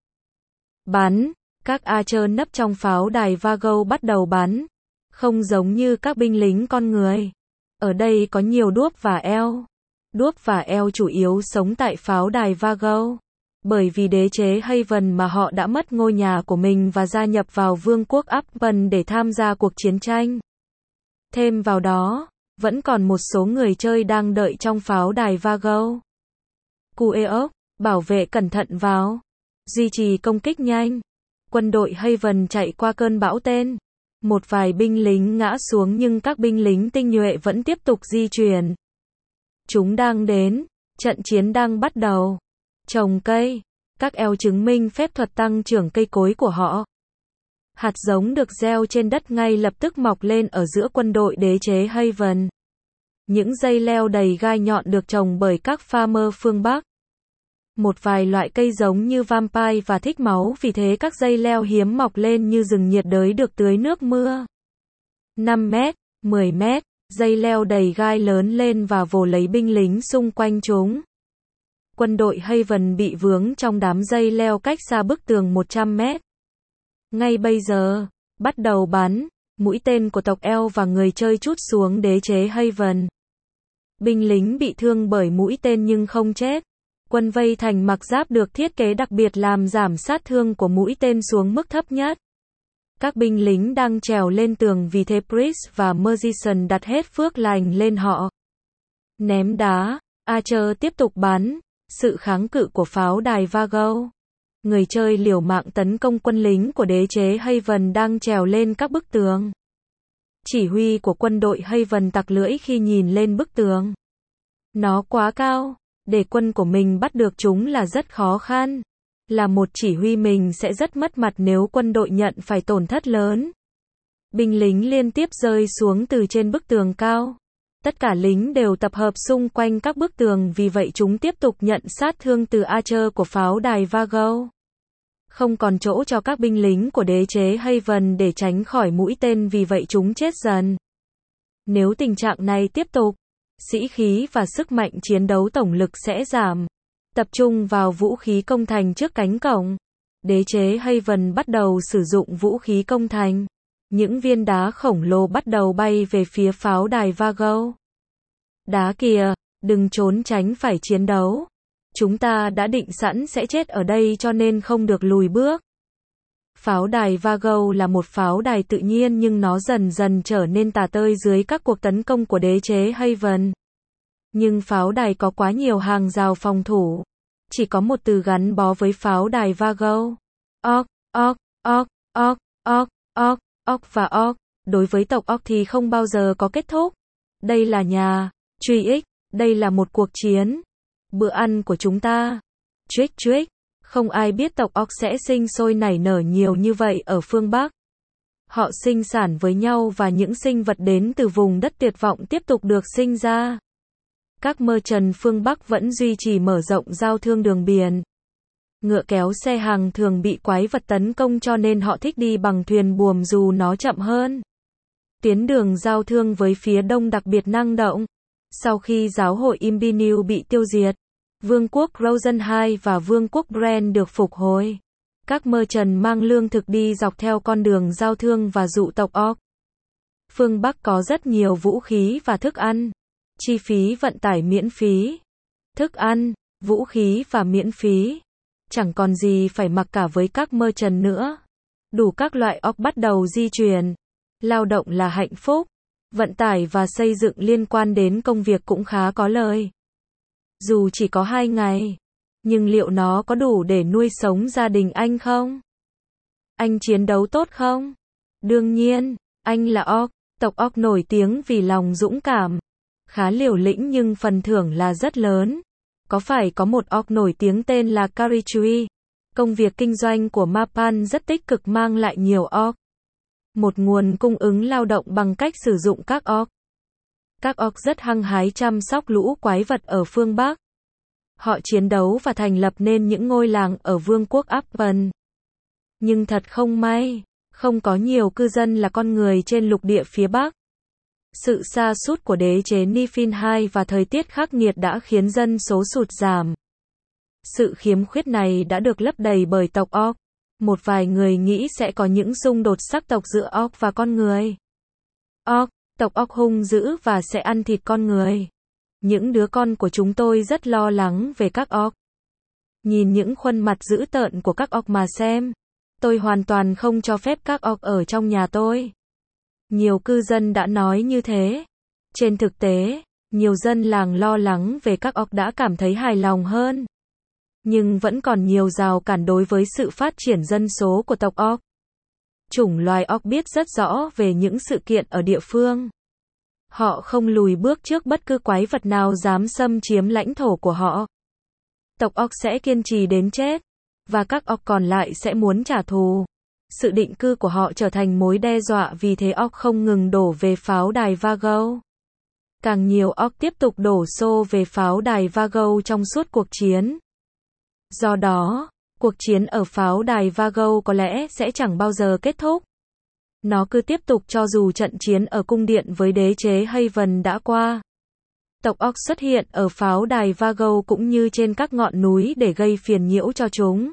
S1: Bắn. Các Archer nấp trong pháo đài Vago bắt đầu bắn. Không giống như các binh lính con người. Ở đây có nhiều đuốc và eo. Đuốc và eo chủ yếu sống tại pháo đài Vago. Bởi vì đế chế Haven mà họ đã mất ngôi nhà của mình và gia nhập vào vương quốc Upton để tham gia cuộc chiến tranh. Thêm vào đó, vẫn còn một số người chơi đang đợi trong pháo đài Vago. Cueok, bảo vệ cẩn thận vào. Duy trì công kích nhanh. Quân đội Haven chạy qua cơn bão tên. Một vài binh lính ngã xuống nhưng các binh lính tinh nhuệ vẫn tiếp tục di chuyển. Chúng đang đến. Trận chiến đang bắt đầu. Trồng cây. Các eo chứng minh phép thuật tăng trưởng cây cối của họ. Hạt giống được gieo trên đất ngay lập tức mọc lên ở giữa quân đội đế chế Haven. Những dây leo đầy gai nhọn được trồng bởi các farmer phương Bắc. Một vài loại cây giống như vampire và thích máu, vì thế các dây leo hiếm mọc lên như rừng nhiệt đới được tưới nước mưa. năm mét, mười mét, dây leo đầy gai lớn lên và vồ lấy binh lính xung quanh chúng. Quân đội Haven bị vướng trong đám dây leo cách xa bức tường một trăm mét. Ngay bây giờ, bắt đầu bắn, mũi tên của tộc eo và người chơi trút xuống đế chế Haven. Binh lính bị thương bởi mũi tên nhưng không chết. Quân vây thành mặc giáp được thiết kế đặc biệt làm giảm sát thương của mũi tên xuống mức thấp nhất. Các binh lính đang trèo lên tường, vì thế Priest và Magician đặt hết phước lành lên họ. Ném đá, Archer tiếp tục bắn. Sự kháng cự của pháo đài Vago. Người chơi liều mạng tấn công quân lính của đế chế Haven đang trèo lên các bức tường. Chỉ huy của quân đội Haven tặc lưỡi khi nhìn lên bức tường. Nó quá cao, để quân của mình bắt được chúng là rất khó khăn. Là một chỉ huy mình sẽ rất mất mặt nếu quân đội nhận phải tổn thất lớn. Binh lính liên tiếp rơi xuống từ trên bức tường cao. Tất cả lính đều tập hợp xung quanh các bức tường, vì vậy chúng tiếp tục nhận sát thương từ Archer của pháo đài Vago. Không còn chỗ cho các binh lính của đế chế Haven để tránh khỏi mũi tên, vì vậy chúng chết dần. Nếu tình trạng này tiếp tục, sĩ khí và sức mạnh chiến đấu tổng lực sẽ giảm. Tập trung vào vũ khí công thành trước cánh cổng. Đế chế Haven bắt đầu sử dụng vũ khí công thành. Những viên đá khổng lồ bắt đầu bay về phía pháo đài Vago. Đá kìa, đừng trốn tránh phải chiến đấu. Chúng ta đã định sẵn sẽ chết ở đây cho nên không được lùi bước. Pháo đài Vago là một pháo đài tự nhiên nhưng nó dần dần trở nên tà tơi dưới các cuộc tấn công của đế chế Haven. Nhưng pháo đài có quá nhiều hàng rào phòng thủ. Chỉ có một từ gắn bó với pháo đài Vago. Orc, orc, orc, orc, orc, orc, orc và orc. Đối với tộc orc thì không bao giờ có kết thúc. Đây là nhà. Truy ích. Đây là một cuộc chiến. Bữa ăn của chúng ta. Trick trick. Không ai biết tộc Orc sẽ sinh sôi nảy nở nhiều như vậy ở phương Bắc. Họ sinh sản với nhau và những sinh vật đến từ vùng đất tuyệt vọng tiếp tục được sinh ra. Các merchant phương Bắc vẫn duy trì mở rộng giao thương đường biển. Ngựa kéo xe hàng thường bị quái vật tấn công cho nên họ thích đi bằng thuyền buồm dù nó chậm hơn. Tuyến đường giao thương với phía đông đặc biệt năng động. Sau khi giáo hội Imbinu bị tiêu diệt, vương quốc Rosen hai và vương quốc Bren được phục hồi. Các merchant mang lương thực đi dọc theo con đường giao thương và dụ tộc Orc. Phương Bắc có rất nhiều vũ khí và thức ăn. Chi phí vận tải miễn phí. Thức ăn, vũ khí và miễn phí. Chẳng còn gì phải mặc cả với các merchant nữa. Đủ các loại Orc bắt đầu di chuyển. Lao động là hạnh phúc. Vận tải và xây dựng liên quan đến công việc cũng khá có lời. Dù chỉ có hai ngày, nhưng liệu nó có đủ để nuôi sống gia đình anh không? Anh chiến đấu tốt không? Đương nhiên, anh là Orc, tộc Orc nổi tiếng vì lòng dũng cảm. Khá liều lĩnh nhưng phần thưởng là rất lớn. Có phải có một Orc nổi tiếng tên là Karichui? Công việc kinh doanh của Mapan rất tích cực mang lại nhiều Orc. Một nguồn cung ứng lao động bằng cách sử dụng các Orc. Các Orc rất hăng hái chăm sóc lũ quái vật ở phương Bắc. Họ chiến đấu và thành lập nên những ngôi làng ở vương quốc Appen. Nhưng thật không may, không có nhiều cư dân là con người trên lục địa phía Bắc. Sự sa sút của đế chế Nifin hai và thời tiết khắc nghiệt đã khiến dân số sụt giảm. Sự khiếm khuyết này đã được lấp đầy bởi tộc Orc. Một vài người nghĩ sẽ có những xung đột sắc tộc giữa Orc và con người. Orc, tộc Orc hung dữ và sẽ ăn thịt con người. Những đứa con của chúng tôi rất lo lắng về các Orc. Nhìn những khuôn mặt dữ tợn của các Orc mà xem. Tôi hoàn toàn không cho phép các Orc ở trong nhà tôi. Nhiều cư dân đã nói như thế. Trên thực tế, nhiều dân làng lo lắng về các Orc đã cảm thấy hài lòng hơn. Nhưng vẫn còn nhiều rào cản đối với sự phát triển dân số của tộc Orc. Chủng loài Orc biết rất rõ về những sự kiện ở địa phương. Họ không lùi bước trước bất cứ quái vật nào dám xâm chiếm lãnh thổ của họ. Tộc Orc sẽ kiên trì đến chết, và các Orc còn lại sẽ muốn trả thù. Sự định cư của họ trở thành mối đe dọa vì thế Orc không ngừng đổ về pháo đài Vago. Càng nhiều Orc tiếp tục đổ xô về pháo đài Vago trong suốt cuộc chiến. Do đó, cuộc chiến ở pháo đài Vago có lẽ sẽ chẳng bao giờ kết thúc. Nó cứ tiếp tục cho dù trận chiến ở cung điện với đế chế Haven đã qua. Tộc Orc xuất hiện ở pháo đài Vago cũng như trên các ngọn núi để gây phiền nhiễu cho chúng.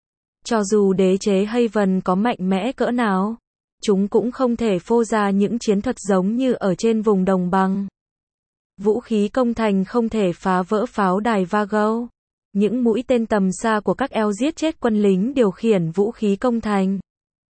S1: Cho dù đế chế Haven có mạnh mẽ cỡ nào, chúng cũng không thể phô ra những chiến thuật giống như ở trên vùng đồng bằng. Vũ khí công thành không thể phá vỡ pháo đài Vago. Những mũi tên tầm xa của các eo giết chết quân lính điều khiển vũ khí công thành.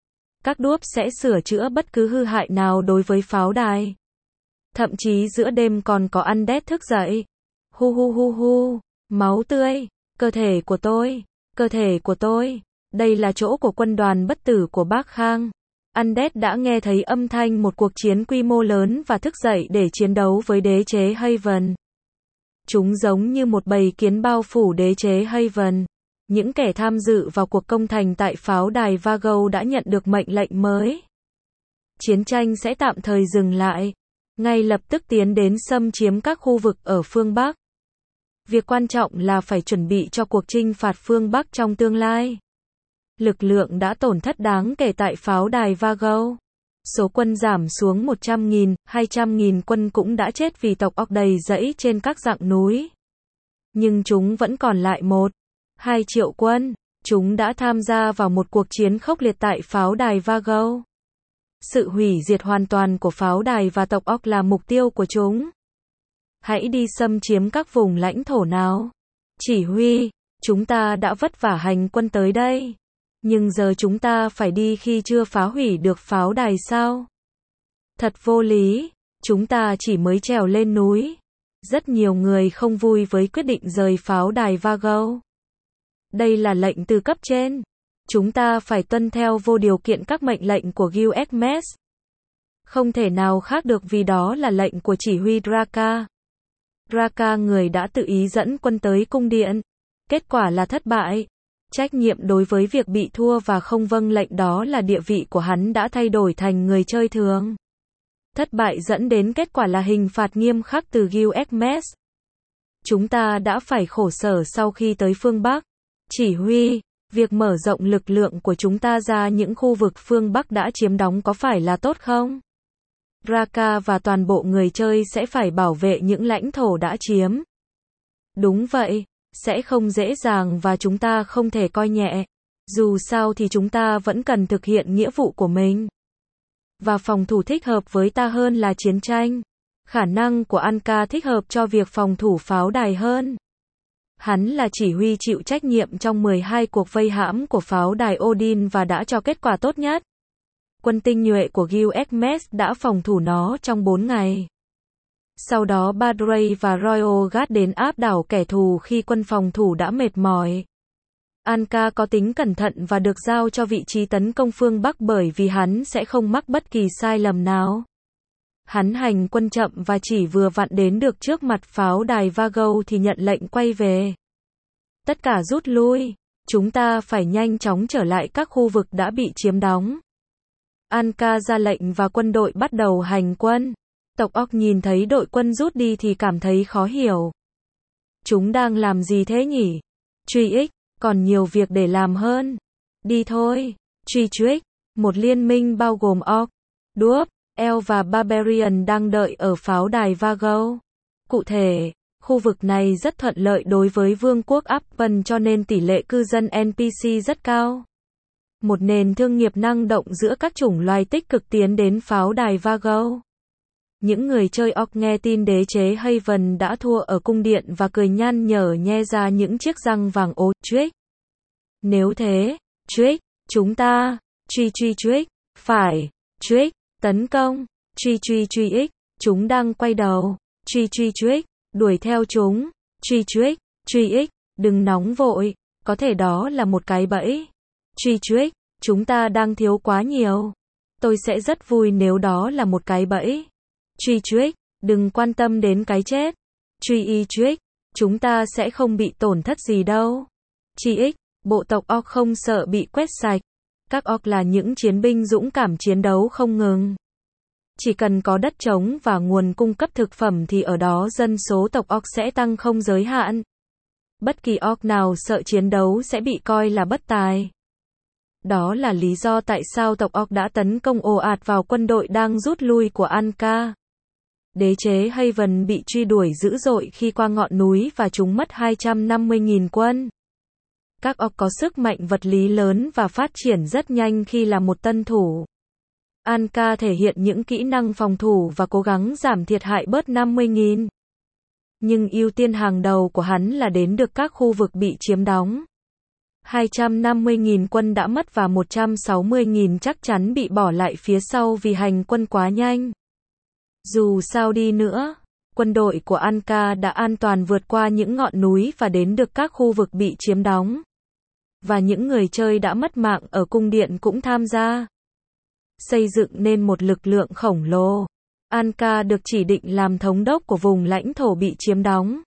S1: Các đuốc sẽ sửa chữa bất cứ hư hại nào đối với pháo đài. Thậm chí giữa đêm còn có undead thức dậy. Hu hu hu hu, máu tươi, cơ thể của tôi, cơ thể của tôi. Đây là chỗ của quân đoàn bất tử của Bác Khang. Undead đã nghe thấy âm thanh một cuộc chiến quy mô lớn và thức dậy để chiến đấu với đế chế Haven. Chúng giống như một bầy kiến bao phủ đế chế Haven. Những kẻ tham dự vào cuộc công thành tại pháo đài Vago đã nhận được mệnh lệnh mới. Chiến tranh sẽ tạm thời dừng lại. Ngay lập tức tiến đến xâm chiếm các khu vực ở phương Bắc. Việc quan trọng là phải chuẩn bị cho cuộc chinh phạt phương Bắc trong tương lai. Lực lượng đã tổn thất đáng kể tại pháo đài Vago. Số quân giảm xuống một trăm nghìn, hai trăm nghìn quân cũng đã chết vì tộc Orc đầy rẫy trên các dặng núi. Nhưng chúng vẫn còn lại một, hai triệu quân. Chúng đã tham gia vào một cuộc chiến khốc liệt tại pháo đài Vago. Sự hủy diệt hoàn toàn của pháo đài và tộc Orc là mục tiêu của chúng. Hãy đi xâm chiếm các vùng lãnh thổ nào. Chỉ huy, chúng ta đã vất vả hành quân tới đây. Nhưng giờ chúng ta phải đi khi chưa phá hủy được pháo đài sao? Thật vô lý, chúng ta chỉ mới trèo lên núi. Rất nhiều người không vui với quyết định rời pháo đài Vago. Đây là lệnh từ cấp trên. Chúng ta phải tuân theo vô điều kiện các mệnh lệnh của Gilgamesh. Không thể nào khác được vì đó là lệnh của chỉ huy Draka. Draka người đã tự ý dẫn quân tới cung điện. Kết quả là thất bại. Trách nhiệm đối với việc bị thua và không vâng lệnh, đó là địa vị của hắn đã thay đổi thành người chơi thường. Thất bại dẫn đến kết quả là hình phạt nghiêm khắc từ Gilgamesh. Chúng ta đã phải khổ sở sau khi tới phương Bắc. Chỉ huy, việc mở rộng lực lượng của chúng ta ra những khu vực phương Bắc đã chiếm đóng có phải là tốt không? Raka và toàn bộ người chơi sẽ phải bảo vệ những lãnh thổ đã chiếm. Đúng vậy, sẽ không dễ dàng và chúng ta không thể coi nhẹ. Dù sao thì chúng ta vẫn cần thực hiện nghĩa vụ của mình. Và phòng thủ thích hợp với ta hơn là chiến tranh. Khả năng của Anka thích hợp cho việc phòng thủ pháo đài hơn. Hắn là chỉ huy chịu trách nhiệm trong mười hai cuộc vây hãm của pháo đài Odin và đã cho kết quả tốt nhất. Quân tinh nhuệ của Gilgamesh đã phòng thủ nó trong bốn ngày. Sau đó Badrey và Royal Guard đến áp đảo kẻ thù khi quân phòng thủ đã mệt mỏi. Anka có tính cẩn thận và được giao cho vị trí tấn công phương Bắc bởi vì hắn sẽ không mắc bất kỳ sai lầm nào. Hắn hành quân chậm và chỉ vừa vặn đến được trước mặt pháo đài Vago thì nhận lệnh quay về. Tất cả rút lui, chúng ta phải nhanh chóng trở lại các khu vực đã bị chiếm đóng. Anka ra lệnh và quân đội bắt đầu hành quân. Tộc Orc nhìn thấy đội quân rút đi thì cảm thấy khó hiểu. Chúng đang làm gì thế nhỉ? Truy ích, còn nhiều việc để làm hơn. Đi thôi. Truy truy, một liên minh bao gồm Orc, Dwarf, Elf và Barbarian đang đợi ở pháo đài Vago. Cụ thể, khu vực này rất thuận lợi đối với vương quốc Appen cho nên tỷ lệ cư dân en pê xê rất cao. Một nền thương nghiệp năng động giữa các chủng loài tích cực tiến đến pháo đài Vago. Những người chơi Orc nghe tin đế chế Haven đã thua ở cung điện và cười nhăn nhở nhe ra những chiếc răng vàng ố. Trick. Nếu thế, Trick, chúng ta, truy truy Trick, phải, Trick, tấn công, truy truy truy ích, chúng đang quay đầu, truy truy Trick, đuổi theo chúng, truy Trick, truy ích, đừng nóng vội, có thể đó là một cái bẫy. Truy Trick, chúng ta đang thiếu quá nhiều. Tôi sẽ rất vui nếu đó là một cái bẫy. Truy Trick, đừng quan tâm đến cái chết. Truy y Trick, chúng ta sẽ không bị tổn thất gì đâu. Chi ích, bộ tộc Orc không sợ bị quét sạch. Các Orc là những chiến binh dũng cảm chiến đấu không ngừng. Chỉ cần có đất trống và nguồn cung cấp thực phẩm thì ở đó dân số tộc Orc sẽ tăng không giới hạn. Bất kỳ Orc nào sợ chiến đấu sẽ bị coi là bất tài. Đó là lý do tại sao tộc Orc đã tấn công ồ ạt vào quân đội đang rút lui của Anka. Đế chế Haven bị truy đuổi dữ dội khi qua ngọn núi và chúng mất hai trăm năm mươi nghìn quân. Các Orc có sức mạnh vật lý lớn và phát triển rất nhanh khi là một tân thủ. Anka thể hiện những kỹ năng phòng thủ và cố gắng giảm thiệt hại bớt năm mươi nghìn. Nhưng ưu tiên hàng đầu của hắn là đến được các khu vực bị chiếm đóng. hai trăm năm mươi nghìn quân đã mất và một trăm sáu mươi nghìn chắc chắn bị bỏ lại phía sau vì hành quân quá nhanh. Dù sao đi nữa, quân đội của Anka đã an toàn vượt qua những ngọn núi và đến được các khu vực bị chiếm đóng. Và những người chơi đã mất mạng ở cung điện cũng tham gia. Xây dựng nên một lực lượng khổng lồ. Anka được chỉ định làm thống đốc của vùng lãnh thổ bị chiếm đóng.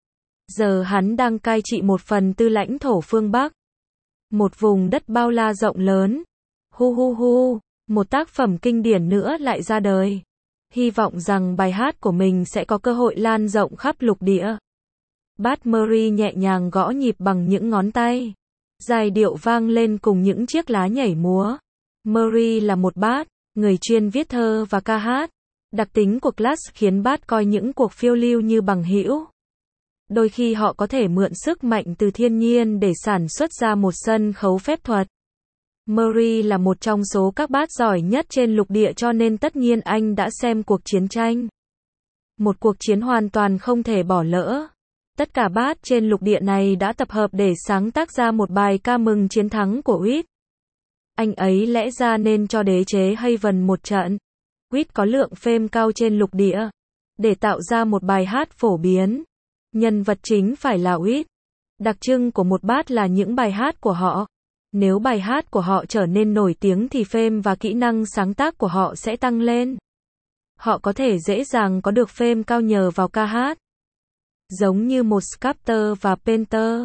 S1: Giờ hắn đang cai trị một phần tư lãnh thổ phương Bắc. Một vùng đất bao la rộng lớn. Hu hu hu, một tác phẩm kinh điển nữa lại ra đời. Hy vọng rằng bài hát của mình sẽ có cơ hội lan rộng khắp lục địa. Bát Murray nhẹ nhàng gõ nhịp bằng những ngón tay. Giai điệu vang lên cùng những chiếc lá nhảy múa. Murray là một bát, người chuyên viết thơ và ca hát. Đặc tính của Clash khiến bát coi những cuộc phiêu lưu như bằng hữu. Đôi khi họ có thể mượn sức mạnh từ thiên nhiên để sản xuất ra một sân khấu phép thuật. Murray là một trong số các bát giỏi nhất trên lục địa cho nên tất nhiên anh đã xem cuộc chiến tranh. Một cuộc chiến hoàn toàn không thể bỏ lỡ. Tất cả bát trên lục địa này đã tập hợp để sáng tác ra một bài ca mừng chiến thắng của Witt. Anh ấy lẽ ra nên cho đế chế Haven một trận. Witt có lượng fame cao trên lục địa. Để tạo ra một bài hát phổ biến. Nhân vật chính phải là Witt. Đặc trưng của một bát là những bài hát của họ. Nếu bài hát của họ trở nên nổi tiếng thì fame và kỹ năng sáng tác của họ sẽ tăng lên. Họ có thể dễ dàng có được fame cao nhờ vào ca hát. Giống như một sculptor và painter.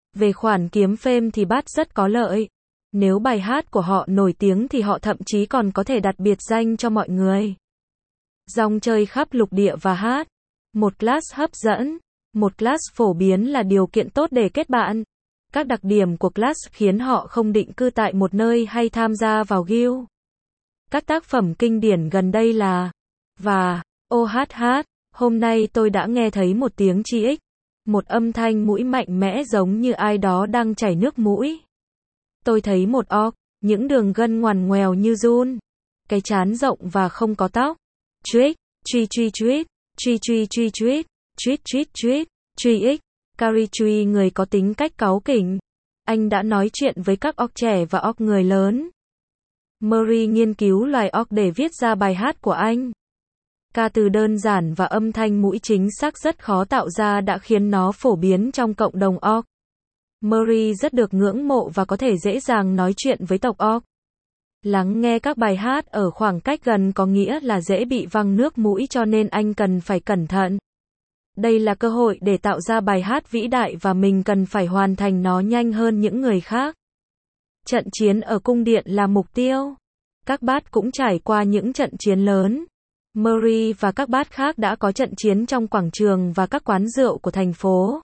S1: Về khoản kiếm fame thì Bát rất có lợi. Nếu bài hát của họ nổi tiếng thì họ thậm chí còn có thể đặt biệt danh cho mọi người. Rong chơi khắp lục địa và hát. Một class hấp dẫn. Một class phổ biến là điều kiện tốt để kết bạn. Các đặc điểm của class khiến họ không định cư tại một nơi hay tham gia vào guild. Các tác phẩm kinh điển gần đây là và ô hát hát, hôm nay tôi đã nghe thấy một tiếng chi ích. Một âm thanh mũi mạnh mẽ giống như ai đó đang chảy nước mũi. Tôi thấy một orc, những đường gân ngoằn ngoèo như giun. Cái trán rộng và không có tóc. Trick, truy truy truy, truy truy truy truy, truy truy truy, truy ích. Carrie truy người có tính cách cáu kỉnh. Anh đã nói chuyện với các orc trẻ và orc người lớn. Murray nghiên cứu loài orc để viết ra bài hát của anh. Ca từ đơn giản và âm thanh mũi chính xác rất khó tạo ra đã khiến nó phổ biến trong cộng đồng orc. Murray rất được ngưỡng mộ và có thể dễ dàng nói chuyện với tộc orc. Lắng nghe các bài hát ở khoảng cách gần có nghĩa là dễ bị văng nước mũi cho nên anh cần phải cẩn thận. Đây là cơ hội để tạo ra bài hát vĩ đại và mình cần phải hoàn thành nó nhanh hơn những người khác. Trận chiến ở cung điện là mục tiêu. Các bát cũng trải qua những trận chiến lớn. Murray và các bát khác đã có trận chiến trong quảng trường và các quán rượu của thành phố.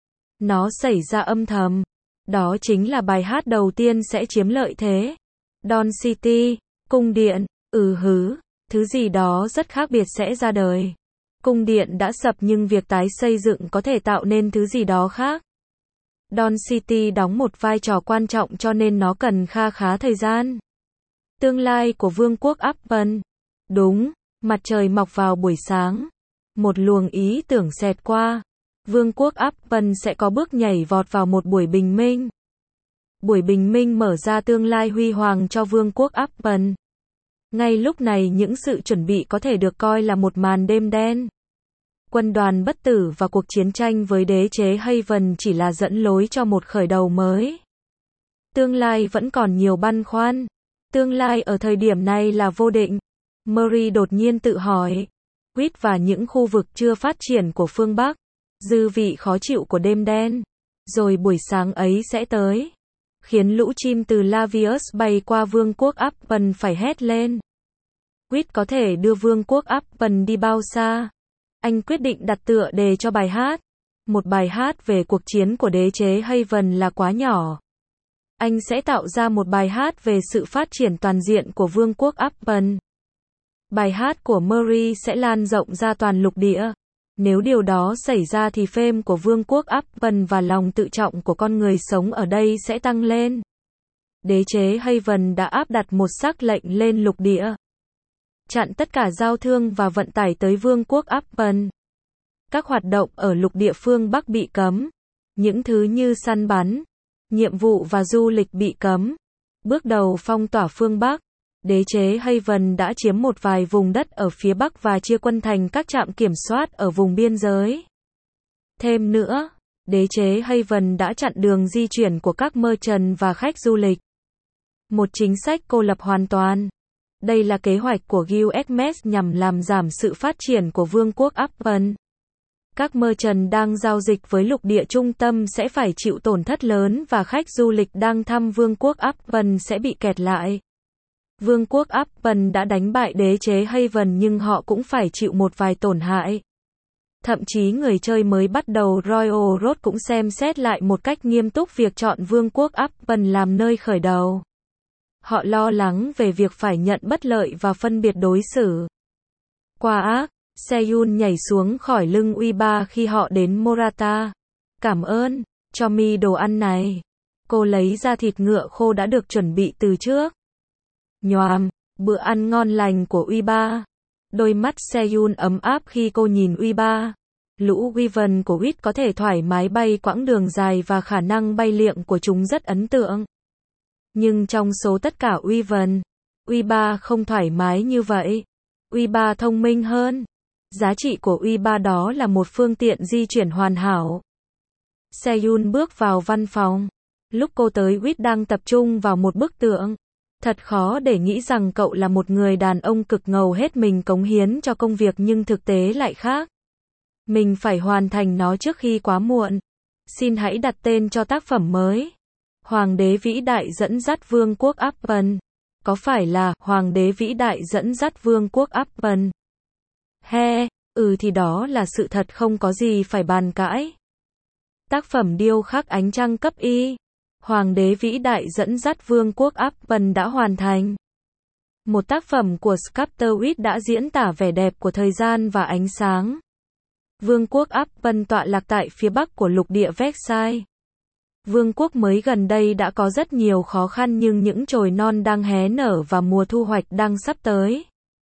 S1: Nó xảy ra âm thầm. Đó chính là bài hát đầu tiên sẽ chiếm lợi thế. Dawn City, cung điện, ừ hứ, thứ gì đó rất khác biệt sẽ ra đời. Cung điện đã sập nhưng việc tái xây dựng có thể tạo nên thứ gì đó khác. Dawn City đóng một vai trò quan trọng cho nên nó cần kha khá thời gian. Tương lai của vương quốc Upton. Đúng, mặt trời mọc vào buổi sáng. Một luồng ý tưởng xẹt qua. Vương quốc Upton sẽ có bước nhảy vọt vào một buổi bình minh. Buổi bình minh mở ra tương lai huy hoàng cho vương quốc Upton. Ngay lúc này những sự chuẩn bị có thể được coi là một màn đêm đen. Quân đoàn bất tử và cuộc chiến tranh với đế chế Haven chỉ là dẫn lối cho một khởi đầu mới. Tương lai vẫn còn nhiều băn khoăn. Tương lai ở thời điểm này là vô định. Murray đột nhiên tự hỏi. Quýt và những khu vực chưa phát triển của phương Bắc. Dư vị khó chịu của đêm đen. Rồi buổi sáng ấy sẽ tới. Khiến lũ chim từ Lavius bay qua vương quốc Upton phải hét lên. Quýt có thể đưa vương quốc Upton đi bao xa? Anh quyết định đặt tựa đề cho bài hát. Một bài hát về cuộc chiến của đế chế Haven là quá nhỏ. Anh sẽ tạo ra một bài hát về sự phát triển toàn diện của vương quốc Upton. Bài hát của Murray sẽ lan rộng ra toàn lục địa. Nếu điều đó xảy ra thì fame của vương quốc Upton và lòng tự trọng của con người sống ở đây sẽ tăng lên. Đế chế Haven đã áp đặt một sắc lệnh lên lục địa. Chặn tất cả giao thương và vận tải tới vương quốc Upton. Các hoạt động ở lục địa phương Bắc bị cấm. Những thứ như săn bắn, nhiệm vụ và du lịch bị cấm. Bước đầu phong tỏa phương Bắc. Đế chế Haven đã chiếm một vài vùng đất ở phía Bắc và chia quân thành các trạm kiểm soát ở vùng biên giới. Thêm nữa, đế chế Haven đã chặn đường di chuyển của các merchant và khách du lịch. Một chính sách cô lập hoàn toàn. Đây là kế hoạch của Guild Xmas nhằm làm giảm sự phát triển của vương quốc Upton. Các merchant đang giao dịch với lục địa trung tâm sẽ phải chịu tổn thất lớn và khách du lịch đang thăm vương quốc Upton sẽ bị kẹt lại. Vương quốc Upton đã đánh bại đế chế Haven nhưng họ cũng phải chịu một vài tổn hại. Thậm chí người chơi mới bắt đầu Royal Road cũng xem xét lại một cách nghiêm túc việc chọn vương quốc Upton làm nơi khởi đầu. Họ lo lắng về việc phải nhận bất lợi và phân biệt đối xử. Qua ác, Seyun nhảy xuống khỏi lưng uy ba khi họ đến Morata. Cảm ơn, cho mi đồ ăn này. Cô lấy ra thịt ngựa khô đã được chuẩn bị từ trước. Nhoàm, bữa ăn ngon lành của uy ba. Đôi mắt Seyun ấm áp khi cô nhìn uy ba. Lũ Wyvern của Wit có thể thoải mái bay quãng đường dài và khả năng bay liệng của chúng rất ấn tượng. Nhưng trong số tất cả Wyvern, uy ba không thoải mái như vậy. uy ba thông minh hơn. Giá trị của uy ba đó là một phương tiện di chuyển hoàn hảo. Seyun bước vào văn phòng. Lúc cô tới Wit đang tập trung vào một bức tượng. Thật khó để nghĩ rằng cậu là một người đàn ông cực ngầu hết mình cống hiến cho công việc nhưng thực tế lại khác. Mình phải hoàn thành nó trước khi quá muộn. Xin hãy đặt tên cho tác phẩm mới. Hoàng đế vĩ đại dẫn dắt vương quốc Appen. Có phải là Hoàng đế vĩ đại dẫn dắt vương quốc Appen? He, ừ thì đó là sự thật, không có gì phải bàn cãi. Tác phẩm điêu khắc ánh trăng cấp Y. Hoàng đế vĩ đại dẫn dắt vương quốc Appen đã hoàn thành. Một tác phẩm của Sculptor Witt đã diễn tả vẻ đẹp của thời gian và ánh sáng. Vương quốc Appen tọa lạc tại phía bắc của lục địa Versailles. Vương quốc mới gần đây đã có rất nhiều khó khăn, nhưng những chồi non đang hé nở và mùa thu hoạch đang sắp tới.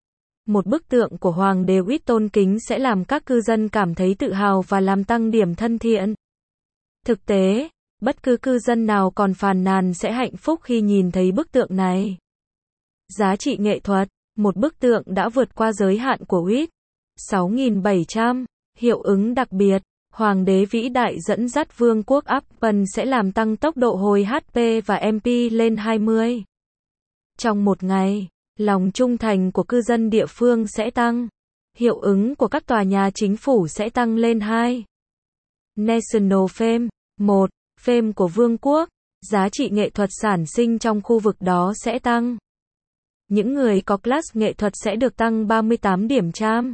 S1: Một bức tượng của Hoàng đế Witt tôn kính sẽ làm các cư dân cảm thấy tự hào và làm tăng điểm thân thiện. Thực tế, bất cứ cư dân nào còn phàn nàn sẽ hạnh phúc khi nhìn thấy bức tượng này. Giá trị nghệ thuật, một bức tượng đã vượt qua giới hạn của Witt. sáu nghìn bảy trăm. Hiệu ứng đặc biệt, Hoàng đế vĩ đại dẫn dắt vương quốc Appen sẽ làm tăng tốc độ hồi hát pê và em pê lên hai mươi. Trong một ngày, lòng trung thành của cư dân địa phương sẽ tăng. Hiệu ứng của các tòa nhà chính phủ sẽ tăng lên hai. National Fame. một. Fame của vương quốc. Giá trị nghệ thuật sản sinh trong khu vực đó sẽ tăng. Những người có class nghệ thuật sẽ được tăng ba mươi tám điểm charm.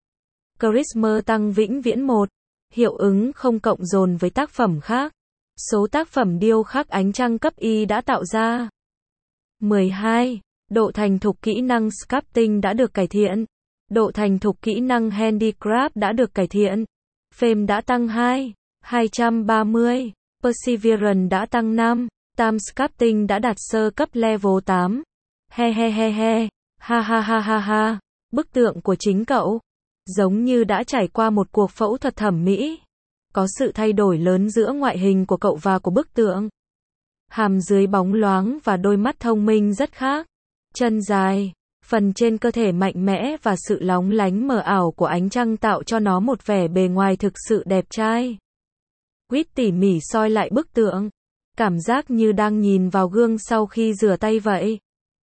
S1: Charisma tăng vĩnh viễn một. Hiệu ứng không cộng dồn với tác phẩm khác. Số tác phẩm điêu khắc ánh trăng cấp Y đã tạo ra. mười hai. Độ thành thục kỹ năng sculpting đã được cải thiện. Độ thành thục kỹ năng handicraft đã được cải thiện. Fame đã tăng hai. hai trăm ba mươi. Perseverance đã tăng năm. Time sculpting đã đạt sơ cấp level tám. He he he he. Ha ha ha ha ha. Bức tượng của chính cậu giống như đã trải qua một cuộc phẫu thuật thẩm mỹ. Có sự thay đổi lớn giữa ngoại hình của cậu và của bức tượng. Hàm dưới bóng loáng và đôi mắt thông minh rất khác. Chân dài, phần trên cơ thể mạnh mẽ và sự lóng lánh mờ ảo của ánh trăng tạo cho nó một vẻ bề ngoài thực sự đẹp trai. Witt tỉ mỉ soi lại bức tượng. Cảm giác như đang nhìn vào gương sau khi rửa tay vậy.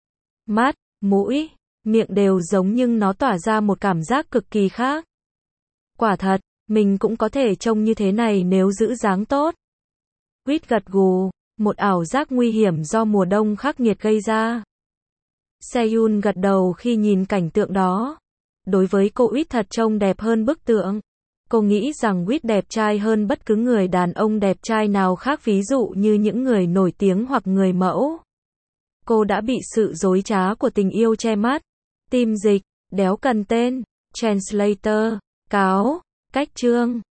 S1: Mắt, mũi, miệng đều giống nhưng nó tỏa ra một cảm giác cực kỳ khác. Quả thật, mình cũng có thể trông như thế này nếu giữ dáng tốt. Witt gật gù, một ảo giác nguy hiểm do mùa đông khắc nghiệt gây ra. Seyun gật đầu khi nhìn cảnh tượng đó. Đối với cô, Witt thật trông đẹp hơn bức tượng. Cô nghĩ rằng Witt đẹp trai hơn bất cứ người đàn ông đẹp trai nào khác, ví dụ như những người nổi tiếng hoặc người mẫu. Cô đã bị sự dối trá của tình yêu che mắt. Tim dịch, đéo cần tên, translator, cáo, cách chương.